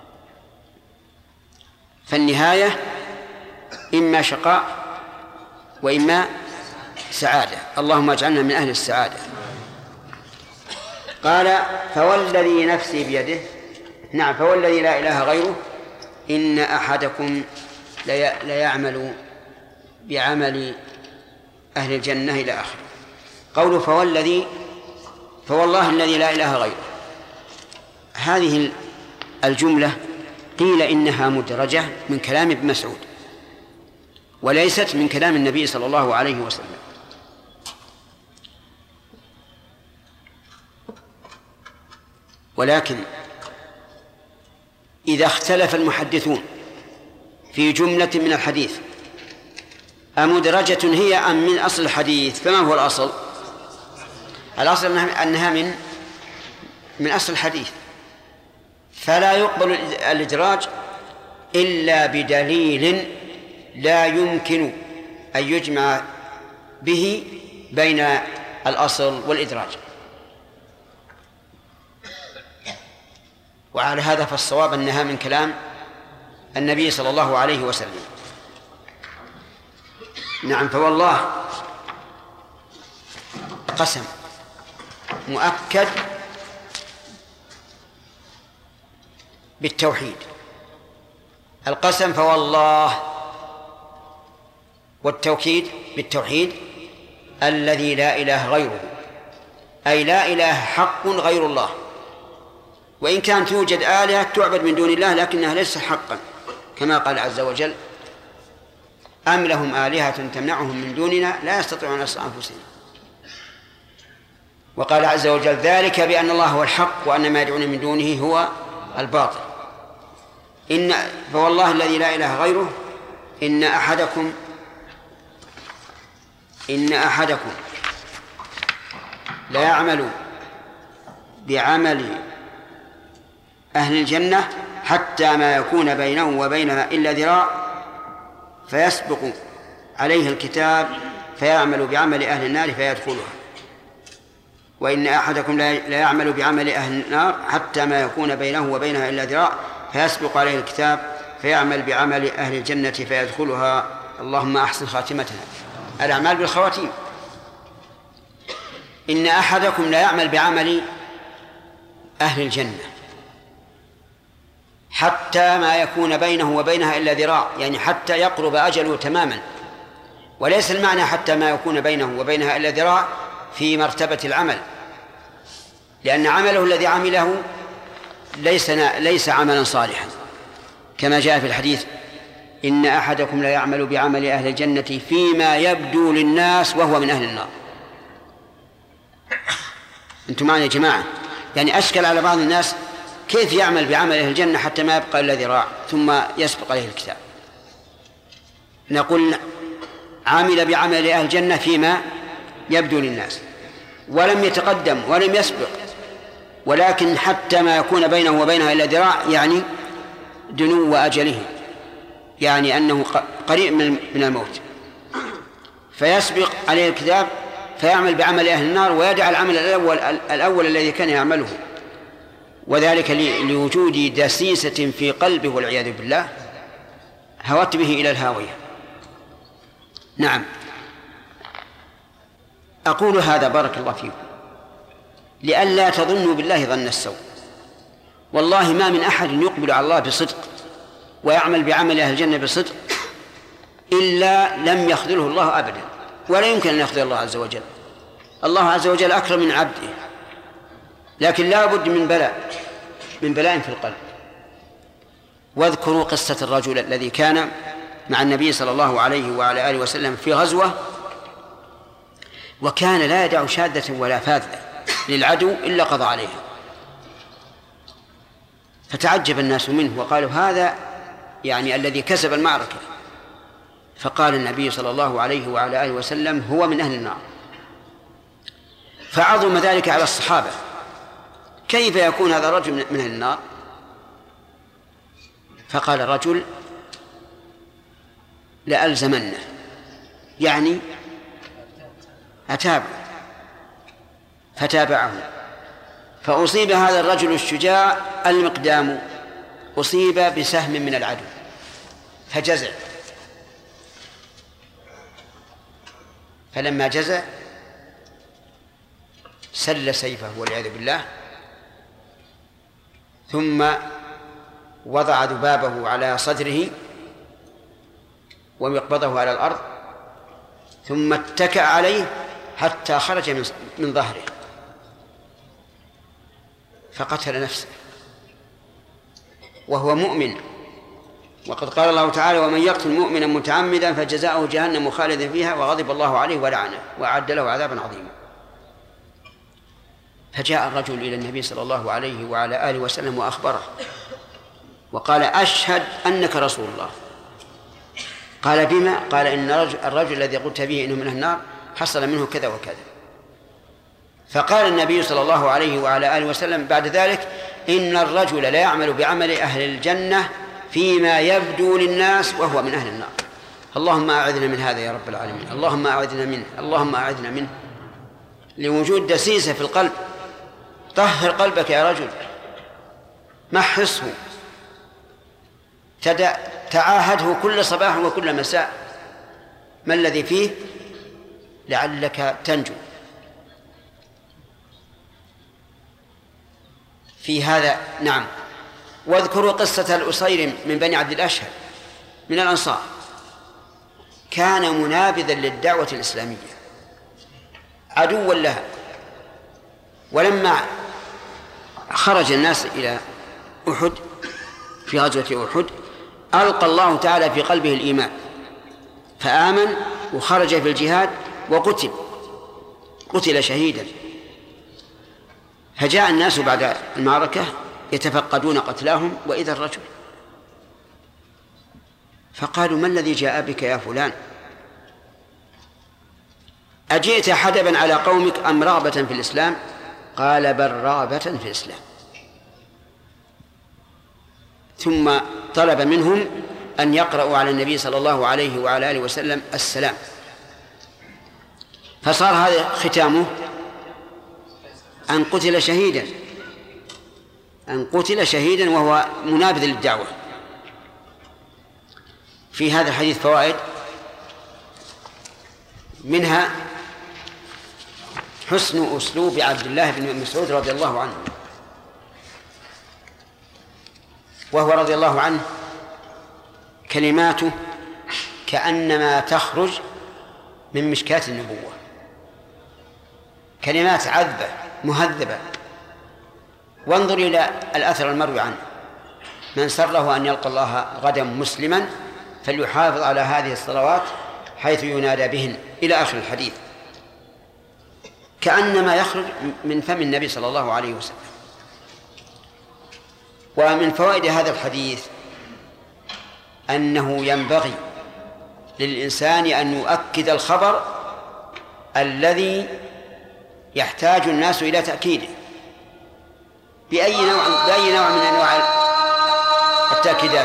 فالنهاية إما شقاء وإما سعادة. اللهم اجعلنا من أهل السعادة. قال: فوالذي نفسي بيده. نعم، فوالذي لا إله غيره إن أحدكم ليعمل بعمل أهل الجنة إلى آخره. قوله فوالله الذي لا إله غيره، هذه الجملة قيل إنها مدرجة من كلام ابن مسعود وليست من كلام النبي صلى الله عليه وسلم. ولكن إذا اختلف المحدثون في جملة من الحديث أمدرجة هي أم من أصل الحديث، فما هو الأصل؟ الأصل أنها من أصل الحديث، فلا يقبل الإدراج إلا بدليل لا يمكن أن يجمع به بين الأصل والإدراج. وعلى هذا فالصواب أنها من كلام النبي صلى الله عليه وسلم. نعم. فوالله قسم مؤكد بالتوحيد. القسم فوالله، والتوكيد بالتوحيد الذي لا إله غيره، أي لا إله حق غير الله، وإن كانت توجد آلهة تعبد من دون الله لكنها ليست حقا، كما قال عز وجل: أم لهم آلهة تمنعهم من دوننا لا يستطيعون نصر أنفسهم. وقال عز وجل: ذلك بأن الله هو الحق وأن ما يدعون من دونه هو الباطل. فوالله الذي لا إله غيره إن أحدكم لا يعمل بعمل أهل الجنة حتى ما يكون بينه وبينها إلا ذراع فيسبق عليه الكتاب فيعمل بعمل أهل النار فيدخلها، وإن أحدكم لا يعمل بعمل أهل النار حتى ما يكون بينه وبينها إلا ذراع فيسبق عليه الكتاب فيعمل بعمل أهل الجنة فيدخلها. اللهم أحسن خاتمتنا. الأعمال بالخواتيم. إن أحدكم لا يعمل بعمل أهل الجنة حتى ما يكون بينه وبينها إلا ذراع، يعني حتى يقرب أجله تماما، وليس المعنى حتى ما يكون بينه وبينها إلا ذراع في مرتبة العمل، لأن عمله الذي عمله ليس عملا صالحا، كما جاء في الحديث: إن أحدكم لا يعمل بعمل أهل الجنة فيما يبدو للناس وهو من أهل النار. أنتم معنا يا جماعة؟ يعني أشكل على بعض الناس كيف يعمل بعمل أهل الجنة حتى ما يبقى إلا ذراع ثم يسبق عليه الكتاب. نقول: عمل بعمل أهل الجنة فيما يبدو للناس، ولم يتقدم ولم يسبق، ولكن حتى ما يكون بينه وبينها إلا ذراع، يعني دنو أجله، يعني أنه قريب من الموت، فيسبق عليه الكتاب فيعمل بعمل أهل النار ويدع العمل الأول الذي كان يعمله، وذلك لوجود دسيسة في قلبه والعياذ بالله هوت به إلى الهاوية. نعم. أقول هذا بارك الله فيكم لئلا تظنوا بالله ظن السوء. والله ما من أحد يقبل على الله بصدق ويعمل بعمل أهل الجنة بصدق إلا لم يخذله الله أبدا، ولا يمكن أن يخذل الله عز وجل. الله عز وجل أكرم من عبده، لكن لا بد من بلاء في القلب. واذكروا قصة الرجل الذي كان مع النبي صلى الله عليه وعلى آله وسلم في غزوة، وكان لا يدع شاذة ولا فاذة للعدو إلا قضى عليها، فتعجب الناس منه وقالوا: هذا يعني الذي كسب المعركة. فقال النبي صلى الله عليه وعلى آله وسلم: هو من أهل النار. فعظم ذلك على الصحابة: كيف يكون هذا الرجل من أهل النار؟ فقال الرجل: لألزمنه، يعني أتابع، فتابعه، فأصيب هذا الرجل الشجاع المقدام، أصيب بسهم من العدو فجزع، فلما جزع سل سيفه والعياذ بالله، ثم وضع ذبابه على صدره ومقبضه على الأرض، ثم اتكأ عليه حتى خرج من ظهره فقتل نفسه وهو مؤمن. وقد قال الله تعالى: ومن يقتل مؤمنا متعمدا فجزاؤه جهنم خالدا فيها وغضب الله عليه ولعنه وأعد له عذابا عظيما. فجاء الرجل إلى النبي صلى الله عليه وعلى آله وسلم وأخبره وقال: أشهد أنك رسول الله. قال: بما؟ قال: إن الرجل الذي قلت به إنه من النار حصل منه كذا وكذا. فقال النبي صلى الله عليه وعلى آله وسلم بعد ذلك: إن الرجل لا يعمل بعمل أهل الجنة فيما يبدو للناس وهو من أهل النار. اللهم أعذنا من هذا يا رب العالمين، اللهم أعذنا منه، اللهم أعذنا منه. لوجود دسيسة في القلب. طهر قلبك يا رجل، محصه، تعاهده كل صباح وكل مساء. ما الذي فيه؟ لعلك تنجو. في هذا نعم. واذكروا قصة الأصير من بني عبد الأشهر من الأنصار، كان منابذا للدعوة الإسلامية عدوا لها، ولما خرج الناس إلى أحد في غزوة أحد ألقى الله تعالى في قلبه الإيمان فآمن وخرج في الجهاد قتل شهيدا. فجاء الناس بعد المعركة يتفقدون قتلاهم وإذا الرجل، فقالوا: ما الذي جاء بك يا فلان؟ أجئت حدبا على قومك أم رغبة في الإسلام؟ قال: بل رغبة في الإسلام. ثم طلب منهم أن يقرأوا على النبي صلى الله عليه وعلى آله وسلم السلام، فصار هذا ختامه أن قتل شهيدا وهو منابذ للدعوة. في هذا الحديث فوائد، منها حسن أسلوب عبد الله بن مسعود رضي الله عنه، وهو رضي الله عنه كلماته كأنما تخرج من مشكاة النبوة، كلمات عذبة مهذبة. وانظر إلى الأثر المروي عنه: من سره أن يلقى الله غدا مسلما فليحافظ على هذه الصلوات حيث ينادى بهن، إلى آخر الحديث، كأنما يخرج من فم النبي صلى الله عليه وسلم. ومن فوائد هذا الحديث أنه ينبغي للإنسان أن يؤكد الخبر الذي يحتاج الناس إلى تأكيده بأي نوع من أنواع التأكيدات.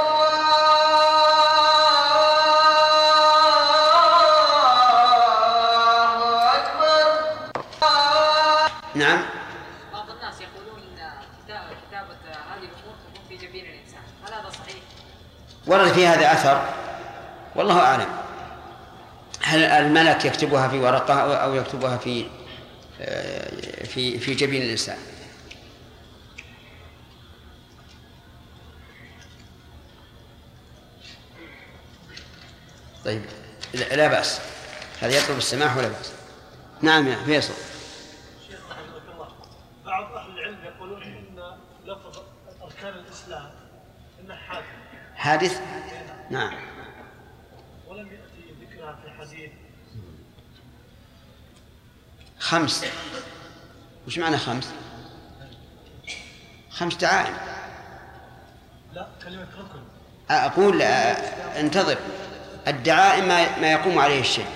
نعم.
بعض الناس يقولون ان كتابة هذه الامور تكون في جبين الانسان، هل هذا صحيح؟
ورد في هذا اثر والله اعلم، هل الملك يكتبها في ورقه او يكتبها في جبين الانسان؟ طيب لا بأس، هذا يطلب السماح ولا بأس. نعم يا فيصل.
بعض أهل العلم يقولون إن لفظ أركان الإسلام إنه حادث.
نعم.
ولم يأتي ذكرها في حديث.
5. وش معنى 5؟ 5 دعائم.
لا، كلمة ركن.
أقول انتظر، الدعائم ما يقوم عليه الشيء،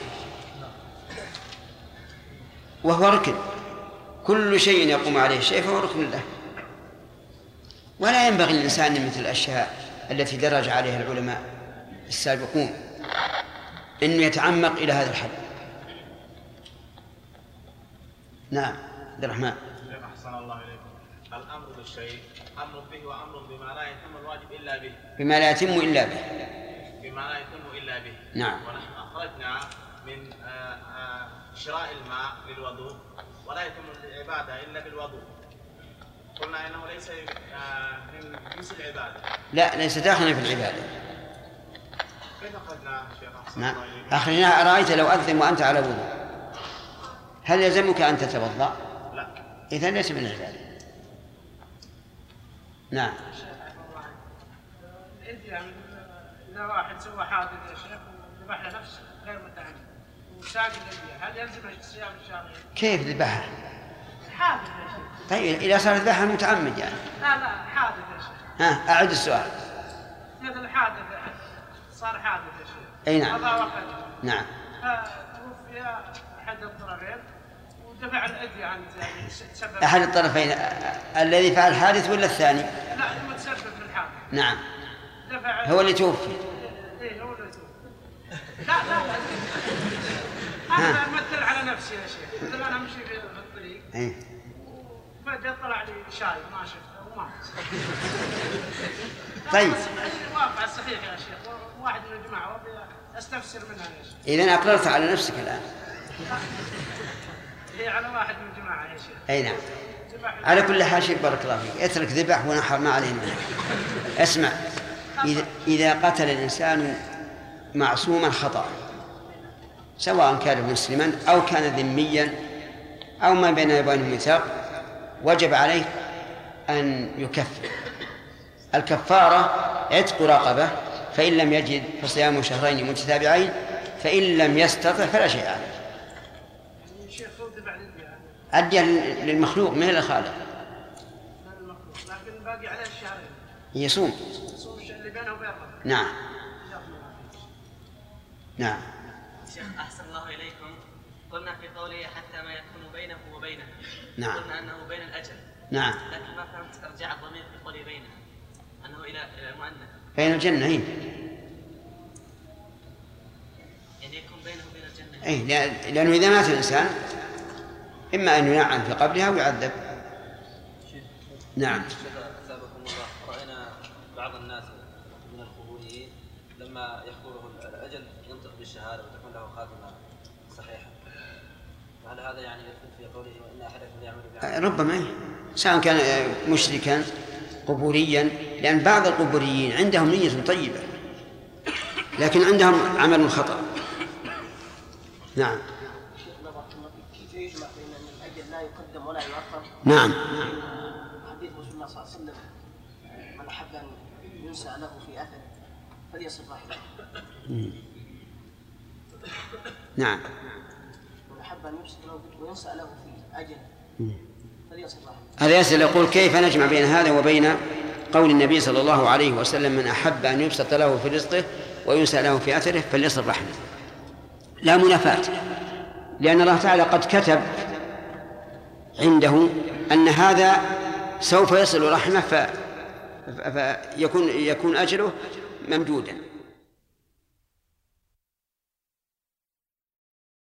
وهو ركن، كل شيء يقوم عليه الشيء فهو ركن له. ولا ينبغي للإنسان مثل الأشياء التي درج عليها العلماء السابقون أنه يتعمق إلى هذا الحد. نعم عبد الرحمن.
أحسن الله إليكم. الأمر بالشيء أمر به وأمر بما لا يتم الواجب إلا به.
بما لا يتم إلا به.
بما لا يتم إلا به.
نعم.
ونحن أخرجنا من شراء الماء للوضوء ولا يتم العبادة إلا بالوضوء. قلنا إنه ليس من جنس العبادة.
لا، ليس داخلا في العبادة.
كيف أخرجنا شيخ؟
نعم أخرجنا. أرأيت لو أذن وأنت على وضوء هل يلزمك أن تتوضأ؟
لا.
إذن ليس من العبادة. نعم.
إذا واحد سوى حادث يا شيخ وذبح نفسه غير متعمد وساق الأنبياء، هل يلزم الصيام الشهري؟
كيف ذبحها؟
حادث يا شيخ.
طيب إذا صار ذبحها متعمد يعني.
لا حادث يا شيخ.
أعد السؤال.
مثل الحادث صار حادث يا شيخ.
أي نعم. نعم.
توفي أحد الطرفين ودفع الأدية عن تسبب.
أحد الطرفين الذي فعل الحادث ولا الثاني؟
لا، المتسبب في الحادث.
نعم.
دفع.
هو اللي توفي.
إيه هو اللي توفي. لا أنا أمثل على نفسي يا شيخ، مثل أنا أمشي في الطريق فجأة طلع لي شاي ما شفته وما
طيب
واقع صحيح يا شيخ، واحد من الجماعة أستفسر منها يا شيخ.
إذا أقررت على نفسك الآن.
هي على واحد من الجماعة يا شيخ.
أي نعم. على كل حال شيء بارك الله فيك، اترك ذبح ونحر ما عليه منه. اسمع، إذا قتل الإنسان معصوما خطأ سواء كان مسلما أو كان ذميا أو ما بين يبين ميثاق وجب عليه أن يكفر. الكفارة عتق رقبة، فإن لم يجد فصيام شهرين متتابعين، فإن لم يستطع فلا شيء عليه. أدية للمخلوق ما هي للخالق.
لكن باقي عليه الشهرين
يصوم
اللي بينه وبين ربه.
نعم نعم.
شيخ أحسن الله إليكم، قلنا في قوله حتى ما يكون بينه وبينها.
نعم.
قلنا أنه بين الأجل.
نعم.
لكن ما فهمت ترجع الضمير في قوله بينها أنه إلى المؤنث.
بين الجنة هي.
يعني يكون بينه وبين الجنة.
أي لأنه إذا مات الإنسان إما أن ينعم في قبرها أو يعذب. نعم.
أثابكم الله، رأينا بعض الناس من القبوريين لما يحضره الأجل ينطق بالشهادة وتكون له خاتمة صحيحة، فهل هذا يعني يدخل في قوله وإن أحدكم يعمل بعمل؟
ربما سواء كان مشركا قبوريا، لأن بعض القبوريين عندهم نية طيبة لكن عندهم عمل خطأ. نعم.
كيف يجمع بين أن الأجل لا يقدم ولا يؤخر؟
نعم.
حديث رسول الله صلى الله عليه وسلم من أحب أن ينسى له في أثر فليصل رحمه.
نعم.
من أحب أن ينسى له في أجل فليصل رحمه.
هذا يسأل يقول كيف نجمع بين هذا وبين قول النبي صلى الله عليه وسلم من أحب أن يبسط له في رزقه وينسى له في أثره فليصل رحمه؟ لا منافاة، لأن الله تعالى قد كتب عنده أن هذا سوف يصل رحمه فيكون أجله ممدودا.